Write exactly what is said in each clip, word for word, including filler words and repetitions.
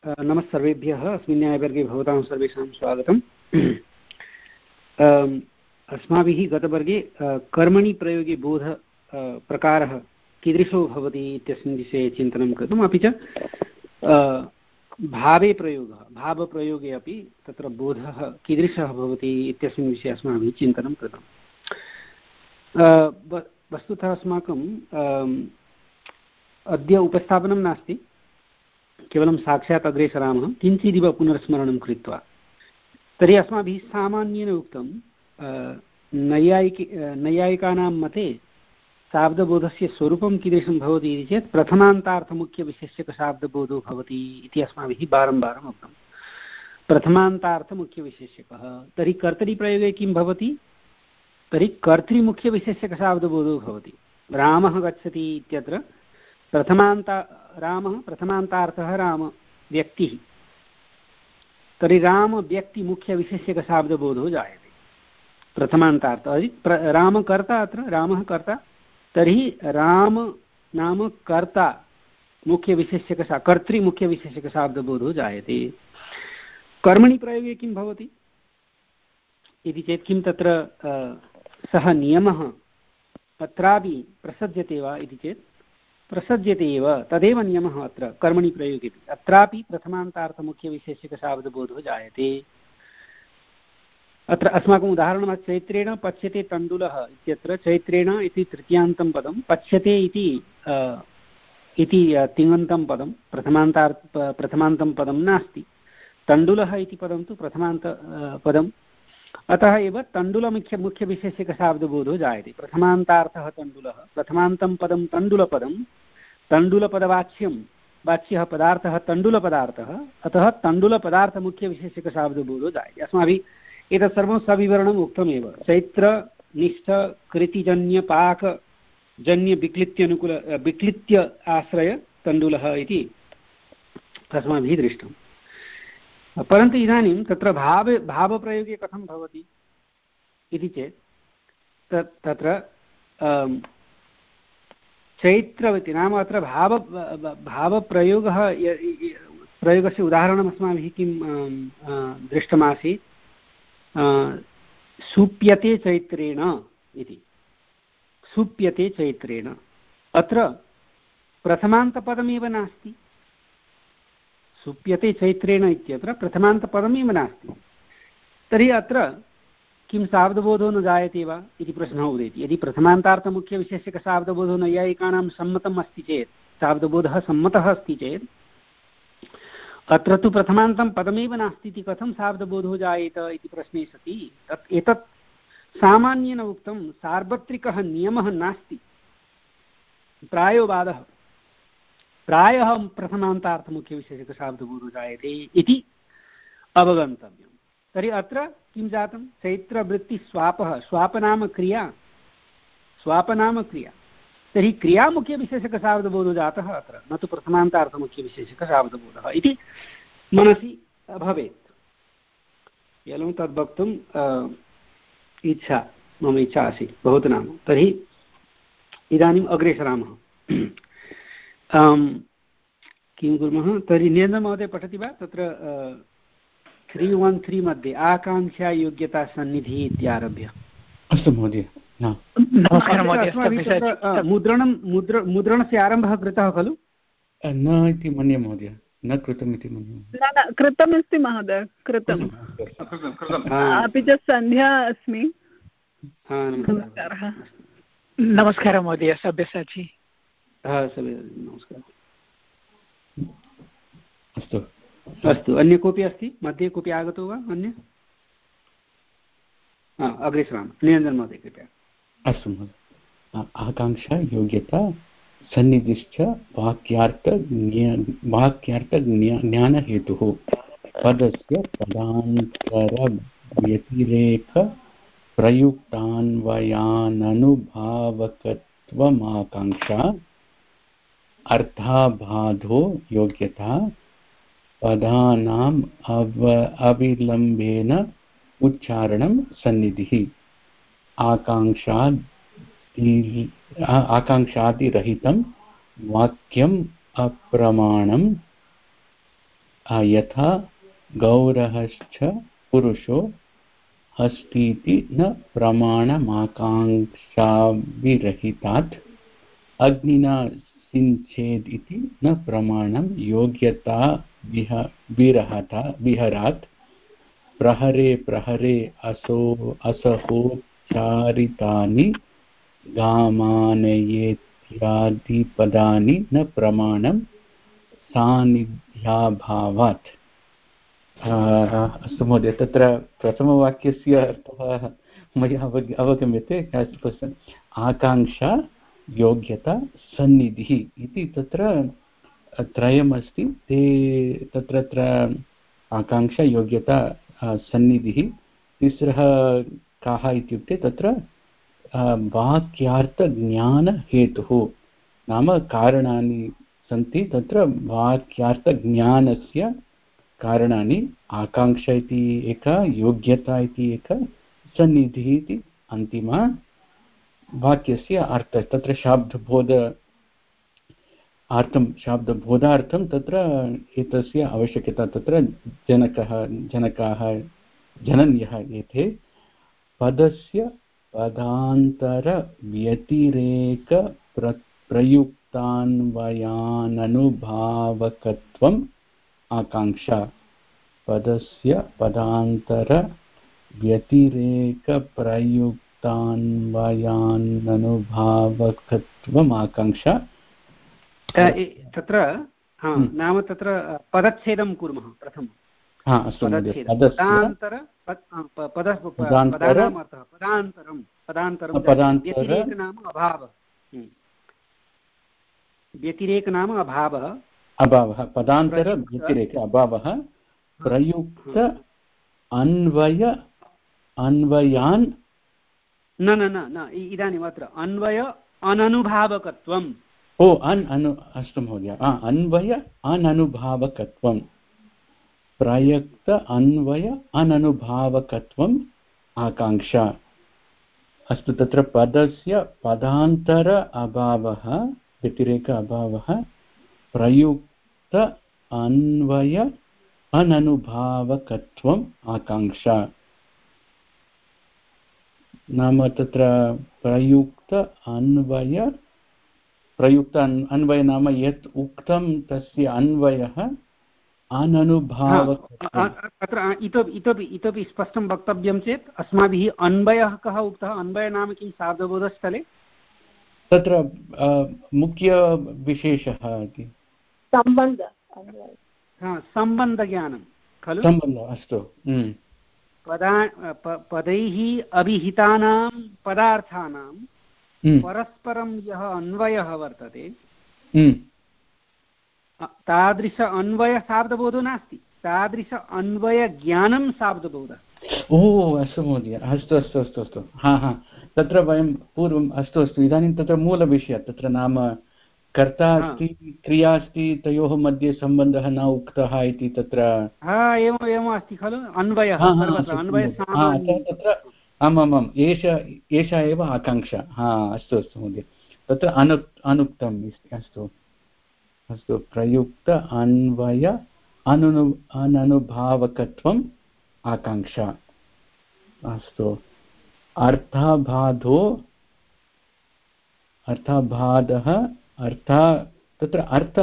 नमः सर्वेभ्यः। अस्मिन् न्यायवर्गे भवतां सर्वेषां स्वागतम्। अस्माभिः गतवर्गे कर्मणि प्रयोगे बोध प्रकारः कीदृशो भवति इत्यस्मिन् विषये चिन्तनं कृतम्। अपि च भावे प्रयोगः भावप्रयोगे अपि तत्र बोधः कीदृशः भवति इत्यस्मिन् विषये अस्माभिः चिन्तनं कृतम्। वस्तुतः अस्माकं अद्य उपस्थापनं नास्ति, केवलं साक्षात् अग्रे सरामः किञ्चिदिव पुनर्स्मरणं कृत्वा। तर्हि अस्माभिः सामान्येन उक्तं नैयायिकी नैयायिकानां मते शाब्दबोधस्य स्वरूपं कीदृशं भवति इति चेत् प्रथमान्तार्थमुख्यविशेष्यकशाब्दबोधो भवति इति अस्माभिः वारं वारम् उक्तं। प्रथमान्तार्थमुख्यविशेष्यकः तर्हि कर्तरिप्रयोगे किं भवति? तर्हि कर्तृमुख्यविशेष्यकशाब्दबोधो भवति। रामः गच्छति इत्यत्र प्रथमान्ता रामः प्रथमान्तार्थः राम व्यक्तिः, तर्हि राम व्यक्ति मुख्यविशेष्यकशाब्दबोधो जायते प्रथमान्तार्थ। रामकर्ता, अत्र रामः कर्ता, तर्हि राम नाम कर्ता मुख्यविशेष्यकशा कर्तृमुख्यविशेष्यकशाब्दबोधो जायते। कर्मणि प्रयोगे किं भवति इति चेत् किं तत्र सः नियमः अत्रापि प्रसज्यते वा इति चेत् प्रसज्यते एव, तदेव नियमः अत्र कर्मणि प्रयोगे। अत्रापि प्रथमान्तार्थमुख्यविशेष्यकशाब्दबोधो जायते। अत्र अस्माकम् उदाहरणं चैत्रेण पच्यते तण्डुलः इत्यत्र चैत्रेण इति तृतीयान्तं पदं, पच्यते इति इति तिङन्तं पदं, प्रथमान्तार्थ प्रथमान्तं पदं नास्ति। तण्डुलः इति पदं तु प्रथमान्त पदम्, अतः एव तण्डुलमुख्य मुख्यविशेष्यकशाब्दबोधो जायते। प्रथमान्तार्थः तण्डुलः, प्रथमान्तं पदं तण्डुलपदं, तण्डुलपदवाच्यं वाच्यः पदार्थः तण्डुलपदार्थः, अतः तण्डुलपदार्थमुख्यविशेष्यकशाब्दबोधो जायते। अस्माभिः एतत् सर्वं सविवरणम् उक्तमेव। चैत्रनिष्ठकृतिजन्यपाकजन्यविक्लित्यनुकूल विक्लित्य आश्रय तण्डुलः इति अस्माभिः दृष्टम्। परन्तु इदानीं तत्र भाव भावप्रयोगे कथं भवति इति चेत् तत् तत्र चैत्रवती नाम अत्र भाव भावप्रयोगः प्रयोगस्य उदाहरणम् अस्माभिः किं दृष्टमासीत्? सूप्यते चैत्रेण इति। सूप्यते चैत्रेण, अत्र प्रथमान्तपदमेव नास्ति। सूप्यते चैत्रेण इत्यत्र प्रथमान्तपदमेव नास्ति। तर्हि अत्र किं शाब्दबोधो न जायते वा इति प्रश्नः उदेति। यदि प्रथमान्तार्थमुख्यविशेष्यकशाब्दबोधो नैयायिकानां सम्मतम् अस्ति चेत्, शाब्दबोधः सम्मतः अस्ति चेत्, अत्र तु प्रथमान्तं पदमेव नास्ति इति कथं शाब्दबोधो जायेत इति प्रश्ने सति तत् एतत् सामान्येन उक्तं सार्वत्रिकः नियमः नास्ति, प्रायो वादः। प्रायः प्रथमान्तार्थमुख्यविशेषकशाब्दबोधो जायते इति अवगन्तव्यं। तर्हि अत्र किं जातं? चैत्रवृत्तिस्वापः, स्वापनाम क्रिया, स्वापनाम क्रिया, तर्हि क्रियामुख्यविशेषकशाब्दबोधो जातः अत्र, न तु प्रथमान्तार्थमुख्यविशेषकशाब्दबोधः इति मनसि भवेत्। केवलं तद् वक्तुम् इच्छा मम इच्छा आसीत् भवतु नाम। तर्हि इदानीम् अग्रे सरामः। किं कुर्मः? तर्हि निरञ्जनमहोदय पठति वा तत्र त्री वन् त्री मध्ये आकाङ्क्षा योग्यता सन्निधिः इत्यारभ्य? अस्तु महोदय। मुद्रणं मुद्र मुद्रणस्य आरम्भः कृतः खलु? न इति मन्ये महोदय, न कृतम् इति मन्ये। कृतमस्ति महोदय, कृतम्। अपि च सन्ध्या अस्मि। नमस्कारः। नमस्कारः महोदय, सब्यसाची। नमस्कारः। अस्तु अस्तु, अन्य कोऽपि अस्ति? मध्ये कोऽपि आगतो वा अन्य? अग्रे सरामः। निरञ्जन महोदय कृपया। अस्तु महोदय। आकाङ्क्षा योग्यता सन्निधिश्च वाक्यार्थ वाक्यार्थ ज्ञानहेतुः पदस्य पदान्तरव्यतिरेक प्रयुक्तान्वयाननुभावकत्वमाकाङ्क्षा अर्थाबाधो योग्यता पदानाम् अव अविलम्बेन उच्चारणं सन्निधिः आकाङ्क्षाद् आकाङ्क्षादिरहितं वाक्यम् अप्रमाणं यथा गौरश्च पुरुषो अस्तीति न प्रमाणमाकाङ्क्षाभिरहितात् अग्निना सिञ्चेद् इति न प्रमाणं योग्यता विह विरहता विहरात् प्रहरे प्रहरे असो असहोच्चारितानि गामानयेत्यादिपदानि न प्रमाणं सान्निध्याभावात्। अस्तु महोदय, तत्र प्रथमवाक्यस्य अर्थः मया अवग अवगम्यते। आकाङ्क्षा योग्यता सन्निधिः इति तत्र त्रयमस्ति। ते तत्र आकाङ्क्षा योग्यता सन्निधिः। तिस्रः काः इत्युक्ते तत्र वाक्यार्थज्ञानहेतुः नाम कारणानि सन्ति। तत्र वाक्यार्थज्ञानस्य कारणानि आकाङ्क्षा इति एका, योग्यता इति एका, सन्निधिः इति अन्तिमा वाक्यस्य अर्थः। तत्र शाब्दबोध अर्थं शाब्दबोधार्थं तत्र एतस्य आवश्यकता। तत्र जनकः जनकाः जनन्यः एते पदस्य पदान्तरव्यतिरेकप्र प्रयुक्तान्वयाननुभावकत्वम् आकाङ्क्षा। पदस्य पदान्तरव्यतिरेकप्रयुक्तान्वयाननुभावकत्वम् आकाङ्क्षा। तत्र नाम तत्र पदच्छेदं कुर्मः प्रथमं। हा अस्तु महोदय। पदान्तर पदानाम् अर्थः पदान्तरं पदान्तरं व्यतिरेक नाम अभावः। व्यतिरेक नाम अभावः अभावः पदान्तर व्यतिरेक अभावः प्रयुक्त अन्वय अन्वयान् न न न न इदानीम् अत्र अन्वय अननुभावकत्वम्। ओ अन् अनु अस्तु महोदय। अन्वय अननुभावकत्वं प्रयुक्त अन्वय अननुभावकत्वम् आकाङ्क्षा। अस्तु तत्र पदस्य पदान्तर अभावः व्यतिरेक अभावः प्रयुक्त अन्वय अननुभावकत्वम् आकाङ्क्षा। नाम तत्र प्रयुक्त अन्वय प्रयुक्त अन्वय नाम यत् उक्तं तस्य अन्वयः अननुभावकत्वम्। अत्र इतोपि इतोपि इतोपि स्पष्टं वक्तव्यं चेत् अस्माभिः अन्वयः कः उक्तः? अन्वय नाम किं शाब्दबोधस्थले? तत्र मुख्यविशेषः इति सम्बन्ध सम्बन्धज्ञानं खलु? सम्बन्ध अस्तु। पदा पदैः अभिहितानां पदार्थानां परस्परं यः अन्वयः वर्तते तादृश अन्वय शाब्दबोधो नास्ति, तादृश अन्वयज्ञानं शाब्दबोधः। ओ अस्तु महोदय, अस्तु अस्तु अस्तु अस्तु हा हा तत्र वयं पूर्वम् अस्तु अस्तु इदानीं तत्र मूलविषयः तत्र नाम कर्ता अस्ति क्रिया अस्ति तयोः मध्ये सम्बन्धः न उक्तः इति तत्र एवम् एवम् अस्ति खलु अन्वयः तत्र आमामाम् एष एषा एव आकाङ्क्षा। हा अस्तु अस्तु महोदय तत्र अनु अनुक्तम् अस्तु अस्तु प्रयुक्त अन्वय अनु अननुभावकत्वम् आकाङ्क्षा। अस्तु अर्थाभाधो अर्थाभाधः अर्थ तत्र अर्थ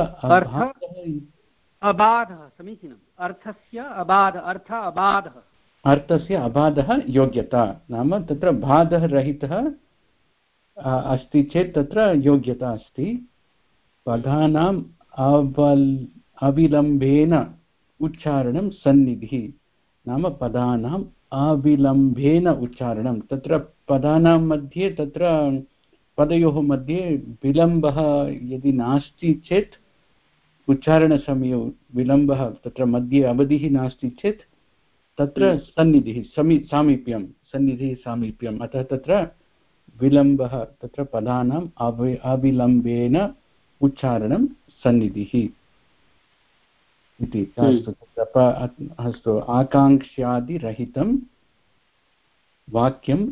अबाधः समीचीनम् अर्थस्य अबाध अर्थ अबाधः अर्थस्य अबाधः योग्यता नाम तत्र बाधः रहितः अस्ति चेत् तत्र योग्यता अस्ति। पदानाम् अवल् अविलम्बेन उच्चारणं सन्निधिः नाम पदानाम् अविलम्बेन उच्चारणं तत्र पदानां मध्ये तत्र पदयोः मध्ये विलम्बः यदि नास्ति चेत् उच्चारणसमये विलम्बः तत्र मध्ये अवधिः नास्ति चेत् तत्र सन्निधिः समी सामीप्यं सन्निधिः सामीप्यम् अतः तत्र विलम्बः तत्र पदानाम् अवि अविलम्बेन उच्चारणं सन्निधिः इति। अस्तु तत्र अस्तु आकाङ्क्षादिरहितं वाक्यम्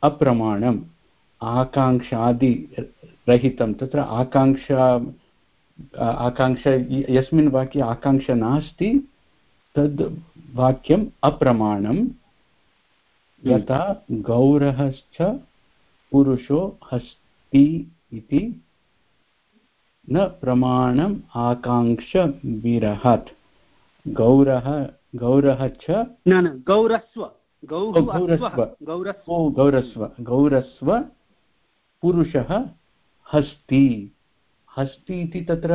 अप्रमाणम् आकाङ्क्षादिरहितं तत्र आकाङ्क्षा आकाङ्क्षा यस्मिन् वाक्ये आकाङ्क्षा नास्ति तद् वाक्यम् अप्रमाणं यथा गौरहश्च पुरुषो हस्ति इति न प्रमाणम् आकाङ्क्ष विरहात् गौरः गौरः च न न गौरस्व गौरस्व ओ गौरस्व गौरस्व पुरुषः हस्ति हस्ति इति तत्र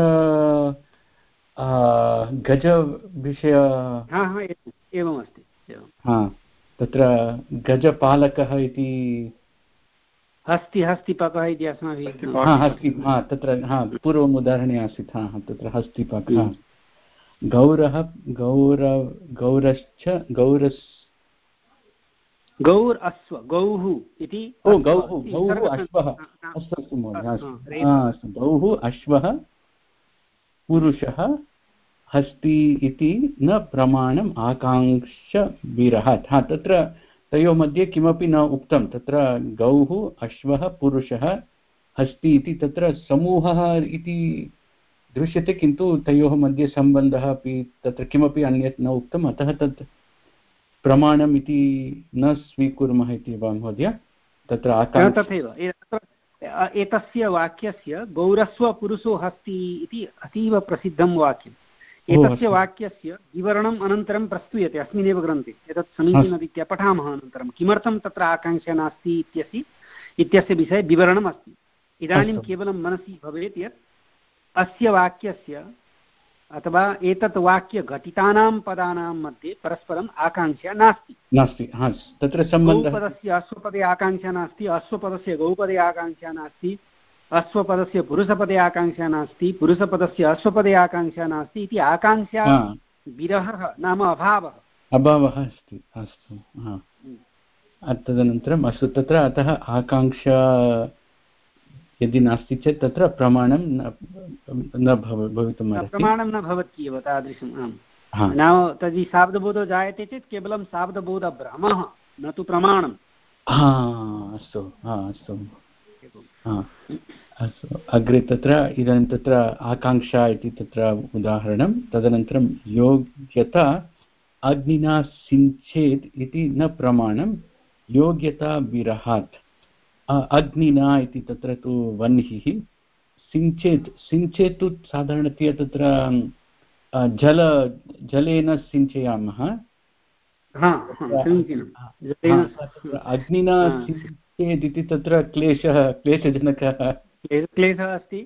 गजविषय एवमस्ति हा तत्र गजपालकः इति हस्ति हस्तिपकः इति अस्माभिः हा हस्ति हा तत्र हा पूर्वम् उदाहरणे आसीत् हा तत्र हस्तिपकः गौरः गौर गौरश्च गौरस् गौर् अश्व गौः इति ओ गौः गौः अश्वः अस्तु अस्तु महोदय अस्तु गौः अश्वः पुरुषः हस्ति इति न प्रमाणम् आकाङ्क्ष विरहात् हा तत्र तयोः मध्ये किमपि न उक्तं तत्र गौः अश्वः पुरुषः हस्ति इति तत्र समूहः इति दृश्यते किन्तु तयोः मध्ये सम्बन्धः अपि तत्र किमपि अन्यत् न उक्तम् अतः तत् प्रमाणम् इति न स्वीकुर्मः इति वा महोदय तत्र तथैव एतस्य वाक्यस्य गौरस्व पुरुषो हस्ति इति अतीव प्रसिद्धं वाक्यम् एतस्य वाक्यस्य विवरणम् अनन्तरं प्रस्तूयते अस्मिन्नेव ग्रन्थे एतत् समीचीनरीत्या पठामः अनन्तरं किमर्थं तत्र आकाङ्क्षा नास्ति इत्यस्य इत्यस्य विषये विवरणम् अस्ति इदानीं केवलं मनसि भवेत् यत् अस्य वाक्यस्य अथवा एतत् वाक्यघटितानां पदानां मध्ये परस्परम् आकाङ्क्षा नास्ति नास्ति तत्र सम्बन्धः गौपदस्य अश्वपदे आकाङ्क्षा नास्ति अश्वपदस्य गौपदे आकाङ्क्षा नास्ति अश्वपदस्य पुरुषपदे आकाङ्क्षा नास्ति पुरुषपदस्य अश्वपदे आकाङ्क्षा नास्ति इति आकाङ्क्षा विरहः नाम अभावः अभावः अस्ति अस्तु तदनन्तरम् अस्तु तत्र अतः आकाङ्क्षा यदि नास्ति चेत् तत्र प्रमाणं न भवितुम् प्रमाणं न भवत्येव तादृशम् आम् नाम तर्हि शाब्दबोधो जायते चेत् केवलं शाब्दबोधभ्रमः न तु प्रमाणम् अस्तु अस्तु अस्तु अग्रे तत्र इदानीं तत्र आकाङ्क्षा इति तत्र उदाहरणं तदनन्तरं योग्यता अग्निना सिञ्चेत् इति न प्रमाणं योग्यता विरहात् अग्निना इति तत्र तु वह्निः सिञ्चेत् सिञ्चेत् तु साधारणतया तत्र जल जलेन सिञ्चयामः अग्निना सिञ्चेत् इति तत्र क्लेशः क्लेशजनकः क्लेशः अस्ति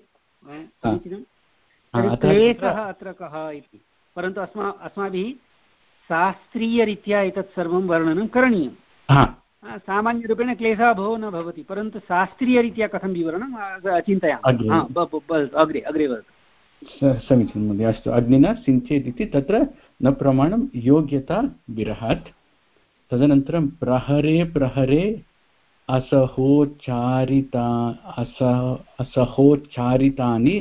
क्लेशः अत्र कः इति परन्तु अस्मा अस्माभिः शास्त्रीयरीत्या एतत् सर्वं वर्णनं करणीयं सामान्यरूपेण क्लेशः भवो न भवति परन्तु शास्त्रीयरीत्या कथं विवरणं चिन्तयामः अग्रे अग्रे वदतु समीचीनं महोदय अस्तु अग्निना सिञ्चेत् इति तत्र न प्रमाणं योग्यता विरहात् तदनन्तरं प्रहरे प्रहरे असहोच्चारिता असह असहोच्चारितानि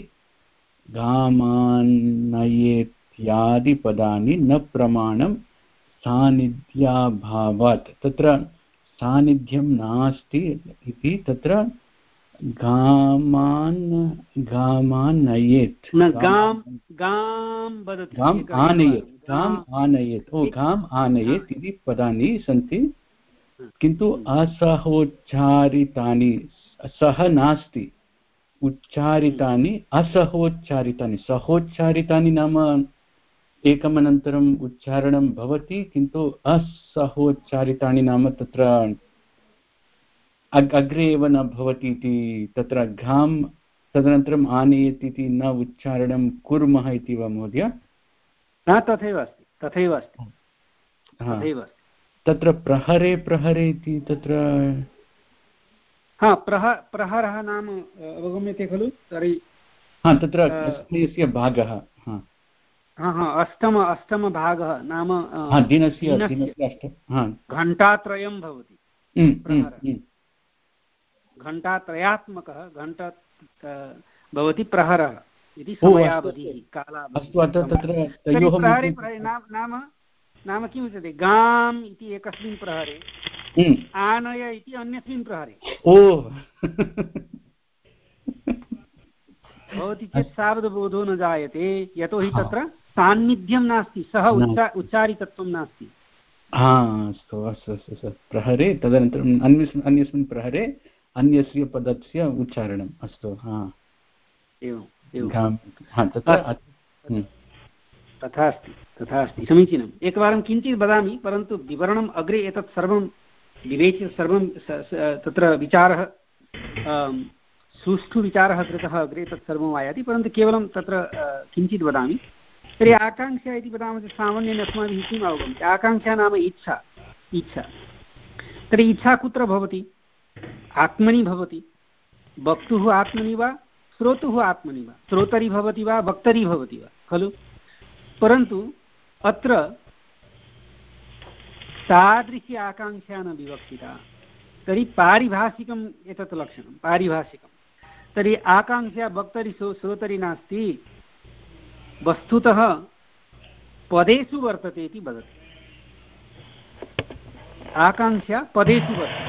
गामानयेत्यादिपदानि न प्रमाणं सान्निध्याभावात् तत्र सान्निध्यं नास्ति इति तत्र गामान् गामानयेत् गाम् आनयेत् गाम् आनयेत् ओ गाम् आनयेत् इति पदानि सन्ति किन्तु असहोच्चारितानि सः नास्ति उच्चारितानि असहोच्चारितानि सहोच्चारितानि नाम एकमनन्तरम् उच्चारणं भवति किन्तु असहोच्चारितानि नाम तत्र अग्रे एव न भवति इति तत्र घां तदनन्तरम् आनयेत् इति न उच्चारणं कुर्मः इति वा महोदय न तथैव अस्ति तथैव अस्ति तथैव अस्ति तत्र प्रहरे प्रहरे इति तत्र हा प्रह प्रहरः नाम अवगम्यते खलु तर्हि हा तत्र कस्यस्य भागः हा हा हा अष्टम अष्टमभागः नाम दिनस्य घण्टात्रयं भवति घण्टात्रयात्मकः घण्टा भवति प्रहरः इति समयावधिः कालावधिः नाम नाम किम् उच्यते गाम् इति एकस्मिन् प्रहरे आनय इति अन्यस्मिन् प्रहरे ओ भवति चेत् शाब्दबोधो न जायते, यतोहि तत्र सान्निध्यं नास्ति, सः उच्चा उच्चारितत्वं नास्ति। हा अस्तु अस्तु अस्तु प्रहरे तदनन्तरम् अन्यस्मिन् अन्यस्मिन् प्रहरे अन्यस्य पदस्य उच्चारणम्। अस्तु हा एवं तथा अस्ति तथा अस्ति समीचीनम्। एकवारं किञ्चित् वदामि, परन्तु विवरणम् अग्रे एतत् सर्वं विवेच्य सर्वं तत्र विचारः सुष्ठु विचारः कृतः अग्रे तत् सर्वम् आयाति, परन्तु केवलं तत्र किञ्चित् वदामि। तर्हि आकाङ्क्षा इति वदामः चेत् सामान्येन अस्माभिः किम् अवगम्यते? आकाङ्क्षा नाम इच्छा। इच्छा तर्हि इच्छा कुत्र भवति? आत्मनि भवति। वक्तुः आत्मनि वा श्रोतुः आत्मनि वा? श्रोतरि भवति वा वक्तरि भवति वा खलु? परन्तु अत्र तादृशी आकाङ्क्षा न विवक्षिता। तर्हि पारिभाषिकम् एतत् लक्षणं, पारिभाषिकं। तर्हि आकाङ्क्षा वक्तरि श्रोतरि नास्ति, वस्तुतः पदेषु वर्तते इति वदति। आकाङ्क्षा पदेषु वर्तते।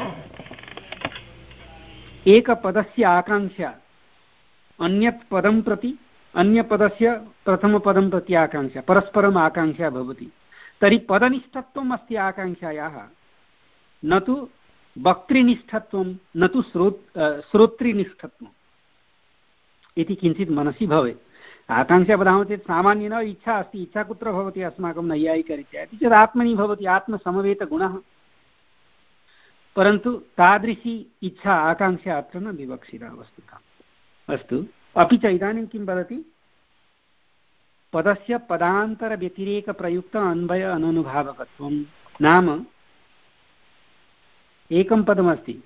एकपदस्य आकाङ्क्षा अन्यत् पदं प्रति, अन्यपदस्य प्रथमपदं प्रति आकाङ्क्षा, परस्परम् आकाङ्क्षा भवति। तर्हि पदनिष्ठत्वम् अस्ति आकाङ्क्षायाः, न तु वक्तृनिष्ठत्वं, न तु श्रोत् श्रोतृनिष्ठत्वम् इति किञ्चित् मनसि भवेत्। आकाङ्क्षा वदामः चेत् सामान्येन इच्छा अस्ति, इच्छा कुत्र भवति अस्माकं नैयायिकरीत्या इति चेत् आत्मनि भवति, आत्मसमवेतगुणः। परन्तु तादृशी इच्छा आकाङ्क्षा अत्र न विवक्षिता वस्तुतः। अस्तु, अपि च इदानीं किं वदति? पदस्य पदान्तरव्यतिरेकप्रयुक्त अन्वय अननुभावकत्वं नाम एकं पदमस्ति,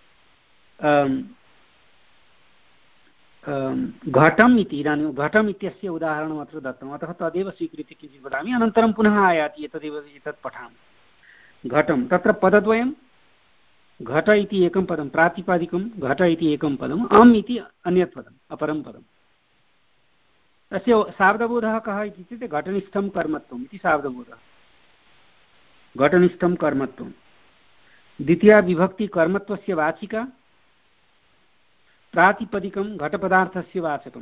घटम् इति। इदानीं घटम् इत्यस्य उदाहरणम् अत्र दत्तम्, अतः तदेव स्वीकृत्य किञ्चित् वदामि, अनन्तरं पुनः आयाति एतदेव एतत् पठामि। घटं, तत्र पदद्वयं, घट इति एकं पदं प्रातिपदिकं, घट इति एकं पदम्, अम् इति अन्यत् पदम्, अपरं पदम्। तस्य शाब्दबोधः कः इति चेत् घटनिष्ठं कर्मत्वम् इति शाब्दबोधः। घटनिष्ठं कर्मत्वं, द्वितीया विभक्ति कर्मत्वस्य वाचिका, प्रातिपदिकं घटपदार्थस्य वाचकम्।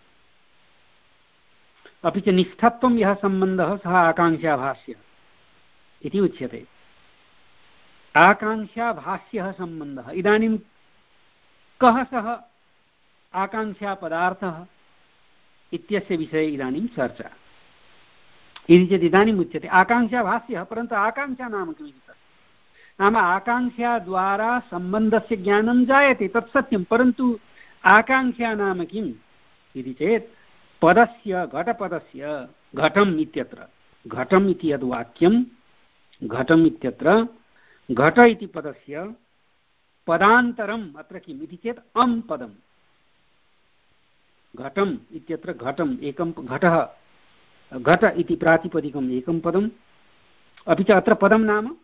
अपि च निष्ठत्वं यः सम्बन्धः सः आकाङ्क्षाभाष्यः इति उच्यते। आकाङ्क्षाभाष्यः सम्बन्धः। इदानीं कः सः आकाङ्क्षापदार्थः इत्यस्य विषये इदानीं चर्चा। इति चेत् इदानीम् उच्यते आकाङ्क्षाभाष्यः, परन्तु आकाङ्क्षा नाम किमिति तत् नाम आकाङ्क्षाद्वारा सम्बन्धस्य ज्ञानं जायते, तत् सत्यं, परन्तु आकाङ्क्षा नाम किम् इति चेत् पदस्य, घटपदस्य, घटम् इत्यत्र, घटम् इति यद् वाक्यं, घटम् इत्यत्र घट इति पदस्य पदान्तरम् अत्र किम् इति चेत् अम् पदम्। घटम् इत्यत्र घटम् एकं, घटः, घट इति प्रातिपदिकम् एकं पदम्, अपि च अत्र पदं नाम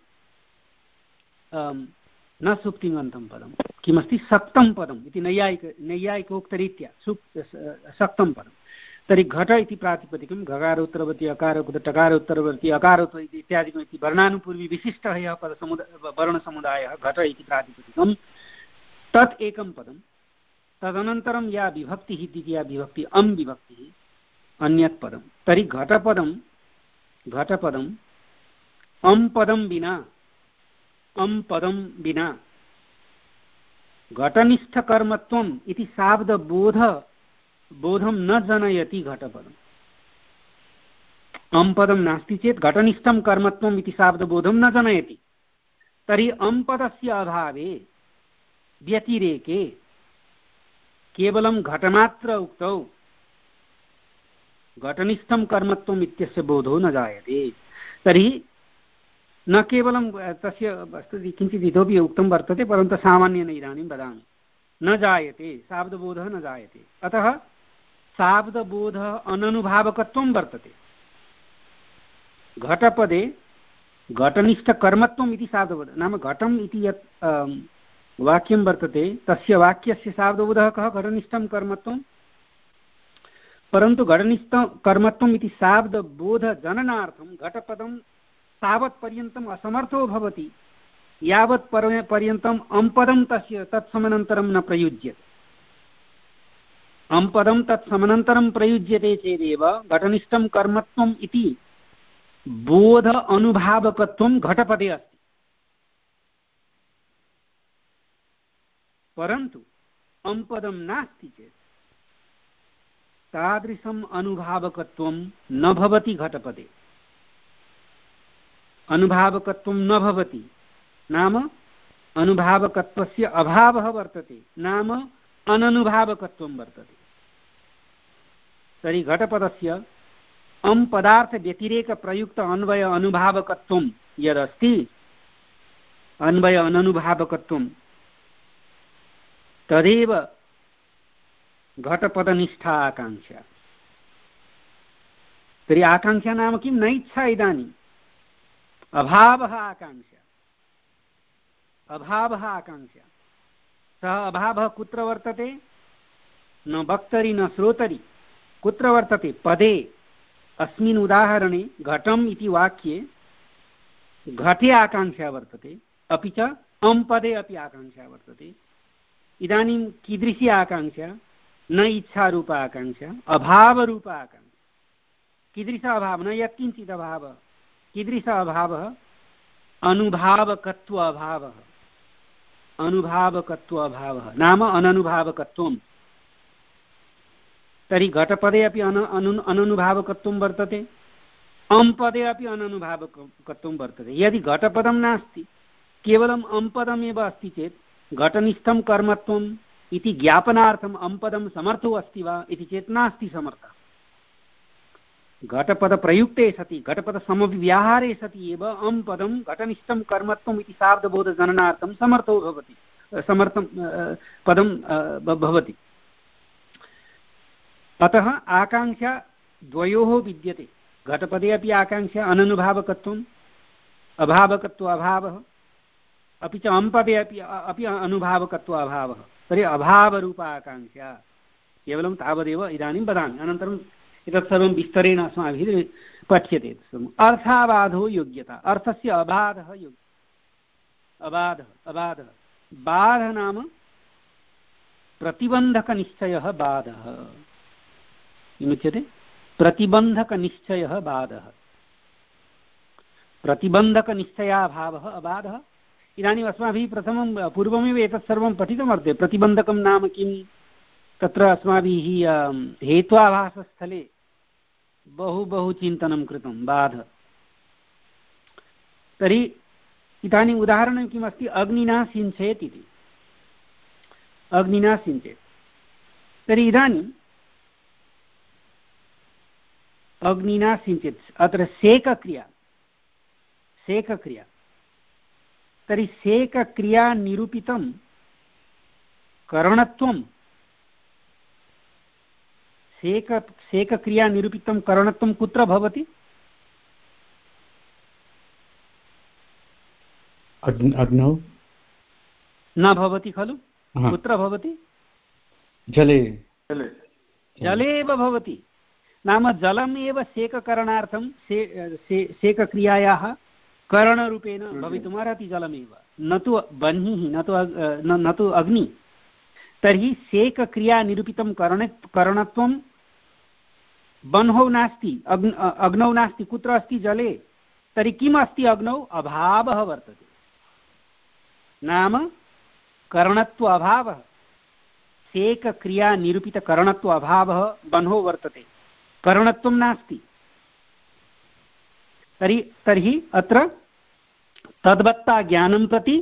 न सुप्तिङन्तं पदं, किमस्ति सक्तं पदम् इति नैयायिक नैयायिकोक्तरीत्या सुप् सक्तं पदं। तर्हि घट इति प्रातिपदिकं, घकारोत्तरवर्ती अकारोत्तर टकारोत्तरवर्ती अकारोत्तर इत्यादिकम् इति वर्णानुपूर्वी विशिष्टः यः पदसमुदायः वर्णसमुदायः घट इति प्रातिपदिकं, तत् एकं पदं। तदनन्तरं या विभक्तिः द्वितीया विभक्तिः अम् विभक्तिः अन्यत् पदं। तर्हि घटपदं घटपदम् अम् पदं विना अम् पदं विना घटनिष्ठकर्मत्वम् इति शाब्दबोध बोधं न जनयति घटपदम्। अम् पदं नास्ति चेत् घटनिष्ठं कर्मत्वम् इति शाब्दबोधं न जनयति। तर्हि अम् पदस्य अभावे व्यतिरेके केवलं घटमात्र उक्तौ घटनिष्ठं कर्मत्वम् इत्यस्य बोधो न जायते। तर्हि न केवलं तस्य वस्तुतः किञ्चित् इतोपि उक्तं वर्तते, परन्तु सामान्येन इदानीं वदामि, न जायते, शाब्दबोधः न जायते। अतः शाब्दबोधः अननुभावकत्वं वर्तते। घटपदे घटनिष्ठकर्मत्वम् इति शाब्दबोधः नाम घटम् इति यत् वाक्यं वर्तते तस्य वाक्यस्य शाब्दबोधः कः? घटनिष्ठं कर्मत्वं। परन्तु घटनिष्ठं कर्मत्वम् इति शाब्दबोधजननार्थं घटपदं तावत्पर्यन्तम् असमर्थो भवति यावत् पर्यन्तम् अम्पदं तस्य तत्समनन्तरं न प्रयुज्यते। अम्पदं तत् समनन्तरं प्रयुज्यते चेदेव घटनिष्ठं कर्मत्वम् इति बोध अनुभावकत्वं घटपदे अस्ति। परन्तु अम्पदं नास्ति चेत् तादृशम् अनुभावकत्वं न भवति घटपदे। अनुभावकत्वं न भवति नाम अनुभावकत्वस्य अभावः वर्तते, नाम अननुभावकत्वं वर्तते। तर्हि घटपदस्य अं पदार्थ व्यतिरेक प्रयुक्त अन्वय अनुभावकत्वं यदस्ति, अन्वय अननुभावकत्वं, तदेव घटपदनिष्ठा आकांक्षा। तर्हि आकांक्षा नाम किं? न इच्छा, इदानीम् अभावः आकांक्षा, अभावः आकांक्षा। सः अभावः कुत्र वर्तते? न वक्तरि न श्रोतरि। कुत्र वर्तते? पदे। अस्मिन् उदाहरणे घटम् इति वाक्ये घटे आकांक्षा वर्तते, अपि च अं पदे अपि आकांक्षा वर्तते। इदानीं कीदृशी आकांक्षा? न इच्छारूपा आकांक्षा, अभावरूपा आकांक्षा। कीदृश अभावः? न यत्किञ्चित् अभावः। कीदृश अभावः? अनुभावकत्व अभावः। अनुभावकत्व अभावः नाम अननुभावकत्वम्। तर्हि घटपदे अपि अन अननुभावकत्वं वर्तते, अं पदे अपि अननुभावकत्वं वर्तते। यदि घटपदं नास्ति, केवलम् अं पदमेव अस्ति चेत् घटनिष्ठं कर्मत्वम् इति ज्ञापनार्थम् अं पदं समर्थो अस्ति वा इति चेत् नास्ति समर्थः। घटपदप्रयुक्ते सति, घटपदसमव्याहारे सति एव अं पदं घटनिष्ठं कर्मत्वम् इति शाब्दबोधगणनार्थं समर्थो भवति, समर्थं पदं भवति। अतः आकांक्षा द्वयोः विद्यते। घटपदे अपि आकांक्षा अननुभावकत्वम्, अभावकत्व अभावः, अपि च अं पदे अपि अपि अनुभावकत्व अभावः। तर्हि अभावरूपा आकांक्षा। केवलं तावदेव इदानीं वदामि, अनन्तरम् एतत् सर्वं विस्तरेण अस्माभिः पठ्यते। अर्थाबाधो योग्यता, अर्थस्य अबाधः योग्यता। अबाधः अबाधः बाधः नाम प्रतिबन्धकनिश्चयः बाधः। किमुच्यते? प्रतिबन्धकनिश्चयः बाधः, प्रतिबन्धकनिश्चयाभावः अबाधः। इदानीम् अस्माभिः प्रथमं पूर्वमेव एतत् सर्वं पठितं वर्तते। प्रतिबन्धकं नाम किं? तत्र अस्माभिः हेत्वाभासस्थले बहु बहु चिन्तनं कृतं। बाध। तर्हि इदानीम् उदाहरणं किमस्ति? अग्निना सिञ्चेत् इति। अग्निना सिञ्चेत्। तर्हि इदानीम् अग्निना सिञ्चेत्, अत्र सेकक्रिया, सेकक्रिया। तर्हि सेकक्रिया निरूपितं करणत्वं, सेक सेकक्रिया निरूपितं करणत्वं कुत्र भवति? अग्नौ न भवति खलु? कुत्र भवति? जले। जले एव भवति। नाम जलमेव सेककरणार्थं से, से, सेकक्रियायाः करणरूपेण भवितुमर्हति जलमेव, न तु बह्निः, न तु न तु अग्नि। तर्हि सेकक्रिया निरूपितं करण करणत्वं बह्नौ नास्ति, अग्न अग्नौ नास्ति। कुत्र अस्ति? जले। तर्हि किम् अस्ति अग्नौ? अभावः वर्तते, नाम करणत्व अभावः। सेकक्रिया निरूपितकरणत्व अभावः बह्नौ वर्तते, करणत्वं नास्ति। तर्हि तर्हि अत्र तद्वत्ता ज्ञानं प्रति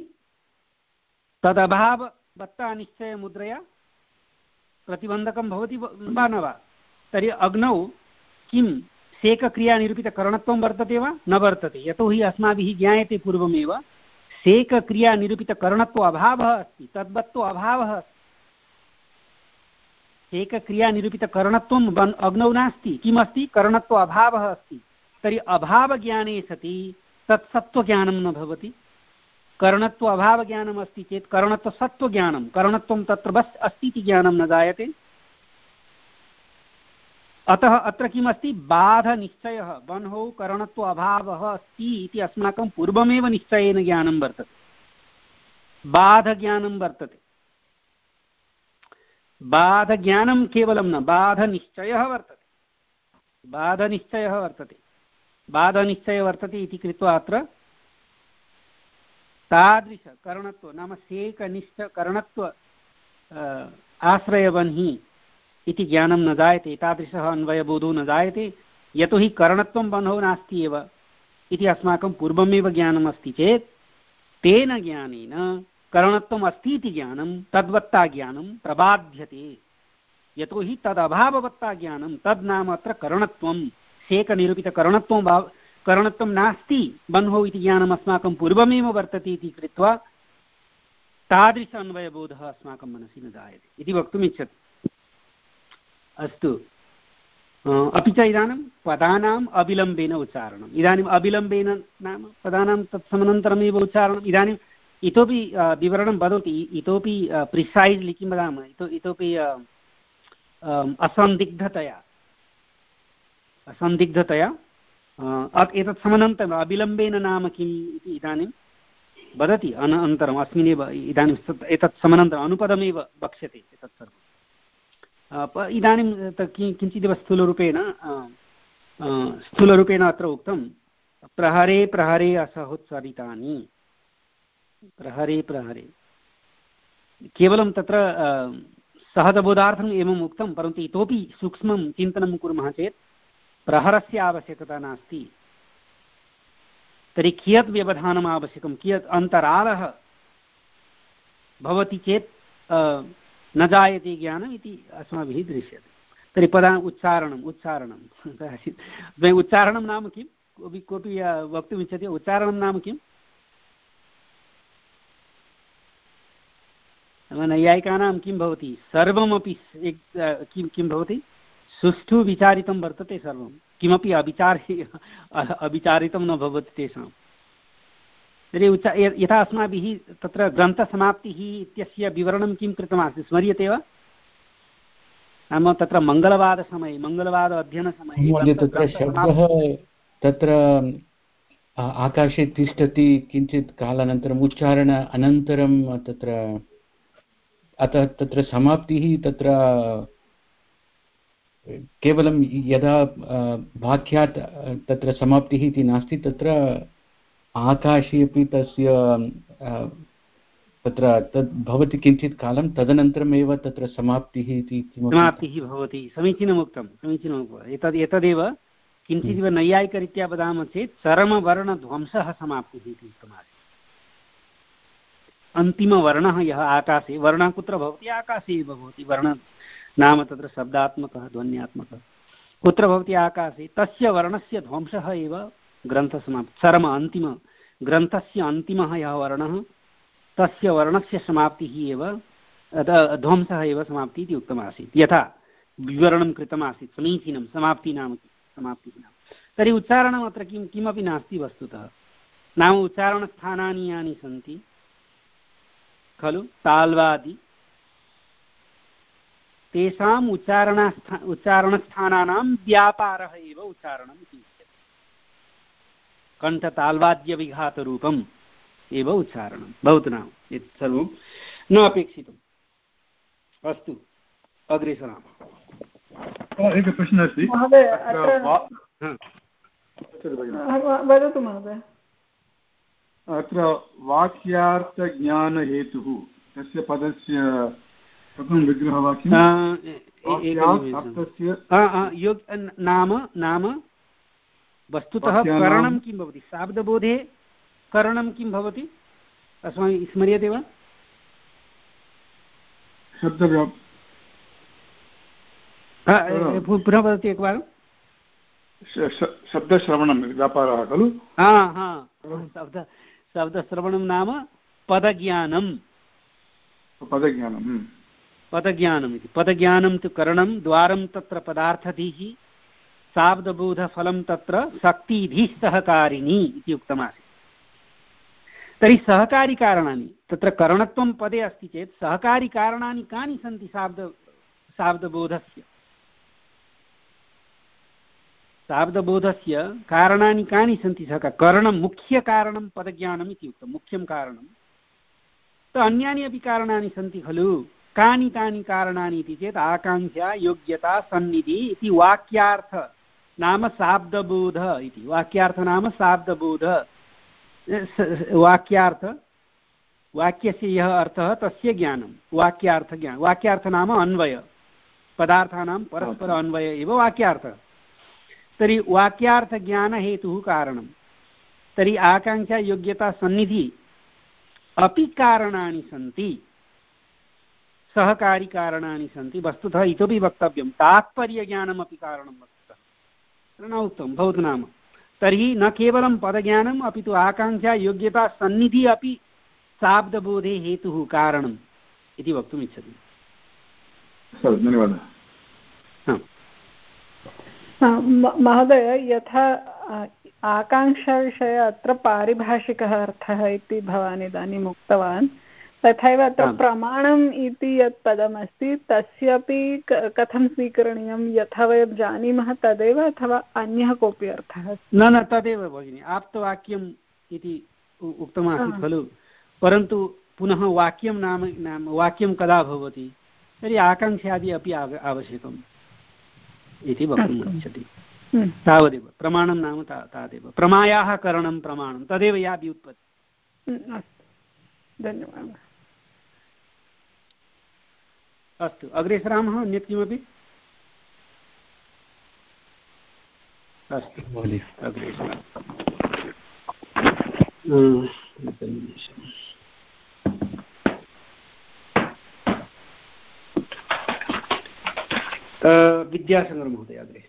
तदभाववत्ता निश्चयमुद्रया प्रतिबन्धकं भवति वा न वा? तर्हि अग्नौ किं सेकक्रियानिरूपितकरणत्वं वर्तते वा? न वर्तते। यतोहि अस्माभिः ज्ञायते पूर्वमेव सेकक्रियानिरूपितकरणत्व अभावः अस्ति, तद्वत्तो अभावः अस्ति। सेकक्रियानिरूपितकरणत्वम् अग्नौ नास्ति। किमस्ति? करणत्व अभावः अस्ति। तर्हि अभावज्ञाने सति तत्सत्त्वज्ञानं न भवति। करणत्व अभावज्ञानम् अस्ति चेत् करणत्वसत्त्वज्ञानं, करणत्वं तत्र बस् अस्ति इति ज्ञानं न जायते। अतः अत्र किमस्ति? बाधनिश्चयः, बह्नौ करणत्व अभावः अस्ति इति अस्माकं पूर्वमेव निश्चयेन ज्ञानं वर्तते, बाधज्ञानं वर्तते। बाधज्ञानं केवलं न, बाधनिश्चयः वर्तते, बाधनिश्चयः वर्तते बाधनिश्चयः वर्तते इति कृत्वा अत्र तादृशकरणत्व नाम सेकनिष्ठकरणत्व आश्रयवह्नि इति ज्ञानं न जायते, तादृशः अन्वयबोधो न जायते, यतोहि करणत्वं बन्धो नास्ति एव इति अस्माकं पूर्वमेव ज्ञानम् अस्ति चेत् तेन ज्ञानेन करणत्वम् अस्ति इति ज्ञानं तद्वत्ता ज्ञानं प्रबाध्यते, यतोहि तदभाववत्ता ज्ञानं तद् नाम अत्र करणत्वं सेकनिरूपितकरणत्वं भाव करणत्वं नास्ति बन्धो इति ज्ञानम् अस्माकं पूर्वमेव वर्तते इति कृत्वा तादृश अन्वयबोधः अस्माकं मनसि न जायते इति वक्तुम् इच्छति। अस्तु, अपि च इदानीं पदानाम् अविलम्बेन उच्चारणम्, इदानीम् अविलम्बेन नाम पदानां तत्समनन्तरमेव उच्चारणम्, इदानीम् इतोपि विवरणं वदति, इतोपि प्रिसैज्लि किं वदामः, इतो इतोपि असन्दिग्धतया असन्दिग्धतया एतत् समनन्तरम् अविलम्बेन नाम किम् इति इदानीं वदति अनन्तरम् अस्मिन्नेव इदानीं एतत् समनन्तरम् अनुपदमेव वक्ष्यते एतत् सर्वम्। इदानीं किञ्चिदिव स्थूलरूपेण स्थूलरूपेण अत्र उक्तं प्रहरे प्रहरे असहोत्सरितानि, प्रहरे प्रहरे केवलं तत्र सहजबोधार्थम् एवम् उक्तं, परन्तु इतोपि सूक्ष्मं चिन्तनं कुर्मः चेत् प्रहरस्य आवश्यकता नास्ति, तर्हि कियत् व्यवधानम् आवश्यकं, कियत् अन्तरालः भवति चेत् न जायते ज्ञानम् इति अस्माभिः दृश्यते। तर्हि पदा उच्चारणम् उच्चारणम् उच्चारणं नाम किं, कोऽपि कोऽपि वक्तुमिच्छति, उच्चारणं नाम किम्? नैयायिकानां किं भवति, सर्वमपि किं किं भवति, सुष्ठु विचारितं वर्तते सर्वं, किमपि अविचार्य अविचारितं न भवति तेषां। तर्हि उच्च यथा अस्माभिः तत्र ग्रन्थसमाप्तिः इत्यस्य विवरणं किं कृतमासीत् स्मर्यते वा? नाम तत्र मङ्गलवादसमये मङ्गलवाद अध्ययनसमये तत्र शब्दः तत्र आकाशे तिष्ठति, किञ्चित् कालानन्तरम् उच्चारण अनन्तरं तत्र अतः तत्र समाप्तिः तत्र केवलं यदा वाक्यात् तत्र समाप्तिः इति नास्ति, तत्र आकाशे अपि तस्य तत्र तद् भवति किञ्चित् कालं, तदनन्तरमेव तत्र समाप्तिः इति समाप्तिः भवति। समीचीनम् उक्तं, समीचीनम् उक्तं। एतद् एतदेव किञ्चिदिव नैयायिकरीत्या वदामः चेत् चरमवर्णध्वंसः समाप्तिः इति उक्तमासीत्। अन्तिमवर्णः यः आकाशे, वर्णः कुत्र भवति, आकाशे एव भवति, वर्ण नाम तत्र शब्दात्मकः ध्वन्यात्मकः कुत्र भवति, आकाशे, तस्य वर्णस्य ध्वंसः एव ग्रन्थसमाप्तिः, चरम अन्तिम ग्रन्थस्य अन्तिमः यः वर्णः तस्य वर्णस्य समाप्तिः एव ध्वंसः एव समाप्तिः इति उक्तमासीत्, यथा विवरणं कृतमासीत् समीचीनं समाप्तिः नाम समाप्तिः नाम। तर्हि उच्चारणम् अत्र किं किमपि नास्ति वस्तुतः, नाम उच्चारणस्थानानि यानि सन्ति खलु ताल्वादि, तेषाम् उच्चारणस्था उच्चारणस्थानानां व्यापारः एव उच्चारणम् इति उच्यते। कण्ठताल्वाद्यविघातरूपम् एव उच्चारणं भवतु नाम, एतत् सर्वं न अपेक्षितम्। अस्तु, अग्रे सरामः। एकः प्रश्नः अस्ति वदतु महोदय। अत्र वाक्यार्थज्ञानहेतुः तस्य पदस्य कथं विग्रहवाक्यं नाम नाम वस्तुतः करणं किं भवति, शाब्दबोधे करणं किं भवति अस्माभिः स्मर्यते वा? शब्दव्या पुनः वदति एकवारं। शब्दश्रवणं व्यापारः खलु? हा हा शब्द शब्दश्रवणं नाम पदज्ञानं, पदज्ञानं पदज्ञानम् इति। पदज्ञानं तु करणं, द्वारं तत्र पदार्थधीः, शाब्दबोधफलं तत्र शक्तिधिः सहकारिणी इति उक्तमासीत्। तर्हि सहकारिकारणानि तत्र करणत्वं पदे अस्ति चेत् सहकारिकारणानि कानि सन्ति शाब्द शाब्दबोधस्य शाब्दबोधस्य कारणानि कानि सन्ति? सः करणं मुख्यकारणं पदज्ञानम् इति उक्तं, मुख्यं कारणं। तो अन्यानि अपि कारणानि सन्ति खलु, कानि कानि कारणानि इति चेत् आकाङ्क्षा योग्यता सन्निधि इति वाक्यार्थ नाम शाब्दबोध इति वाक्यार्थ नाम शाब्दबोध वाक्यार्थ वाक्यस्य यः अर्थः तस्य ज्ञानं वाक्यार्थ ज्ञान वाक्यार्थ नाम अन्वय पदार्थानां परस्पर अन्वय एव वाक्यार्थः तर्हि वाक्यार्थज्ञानहेतुः कारणं तर्हि आकाङ्क्षा योग्यता सन्निधि अपि कारणानि सन्ति सहकारी कारणानि सन्ति वस्तुतः इतोपि वक्तव्यं तात्पर्यज्ञानमपि कारणं वस्तुतः न उक्तं भवतु नाम तर्हि न केवलं पदज्ञानम् अपि तु आकाङ्क्षा योग्यता सन्निधि अपि शाब्दबोधे हेतुः कारणम् इति वक्तुम् इच्छति धन्यवादः महोदय यथा आकाङ्क्षाविषये अत्र पारिभाषिकः अर्थः इति भवान् इदानीम् उक्तवान् तथैव अत्र प्रमाणम् इति यत् पदमस्ति तस्यापि कथं स्वीकरणीयं यथा वयं जानीमः तदेव अथवा अन्यः कोऽपि अर्थः न न तदेव भगिनि आप्तवाक्यम् इति उक्तमासीत् खलु परन्तु पुनः वाक्यं नाम नाम वाक्यं कदा भवति तर्हि आकाङ्क्षादि अपि आवश्यकम् इति वक्तुम् इच्छति तावदेव प्रमाणं नाम ता तादेव प्रमायाः करणं प्रमाणं तदेव या व्युत्पत्ति अस्तु धन्यवादः अस्तु अग्रे सरामः अन्यत् किमपि अस्तु अग्रे विद्यासागर महोदय अग्रे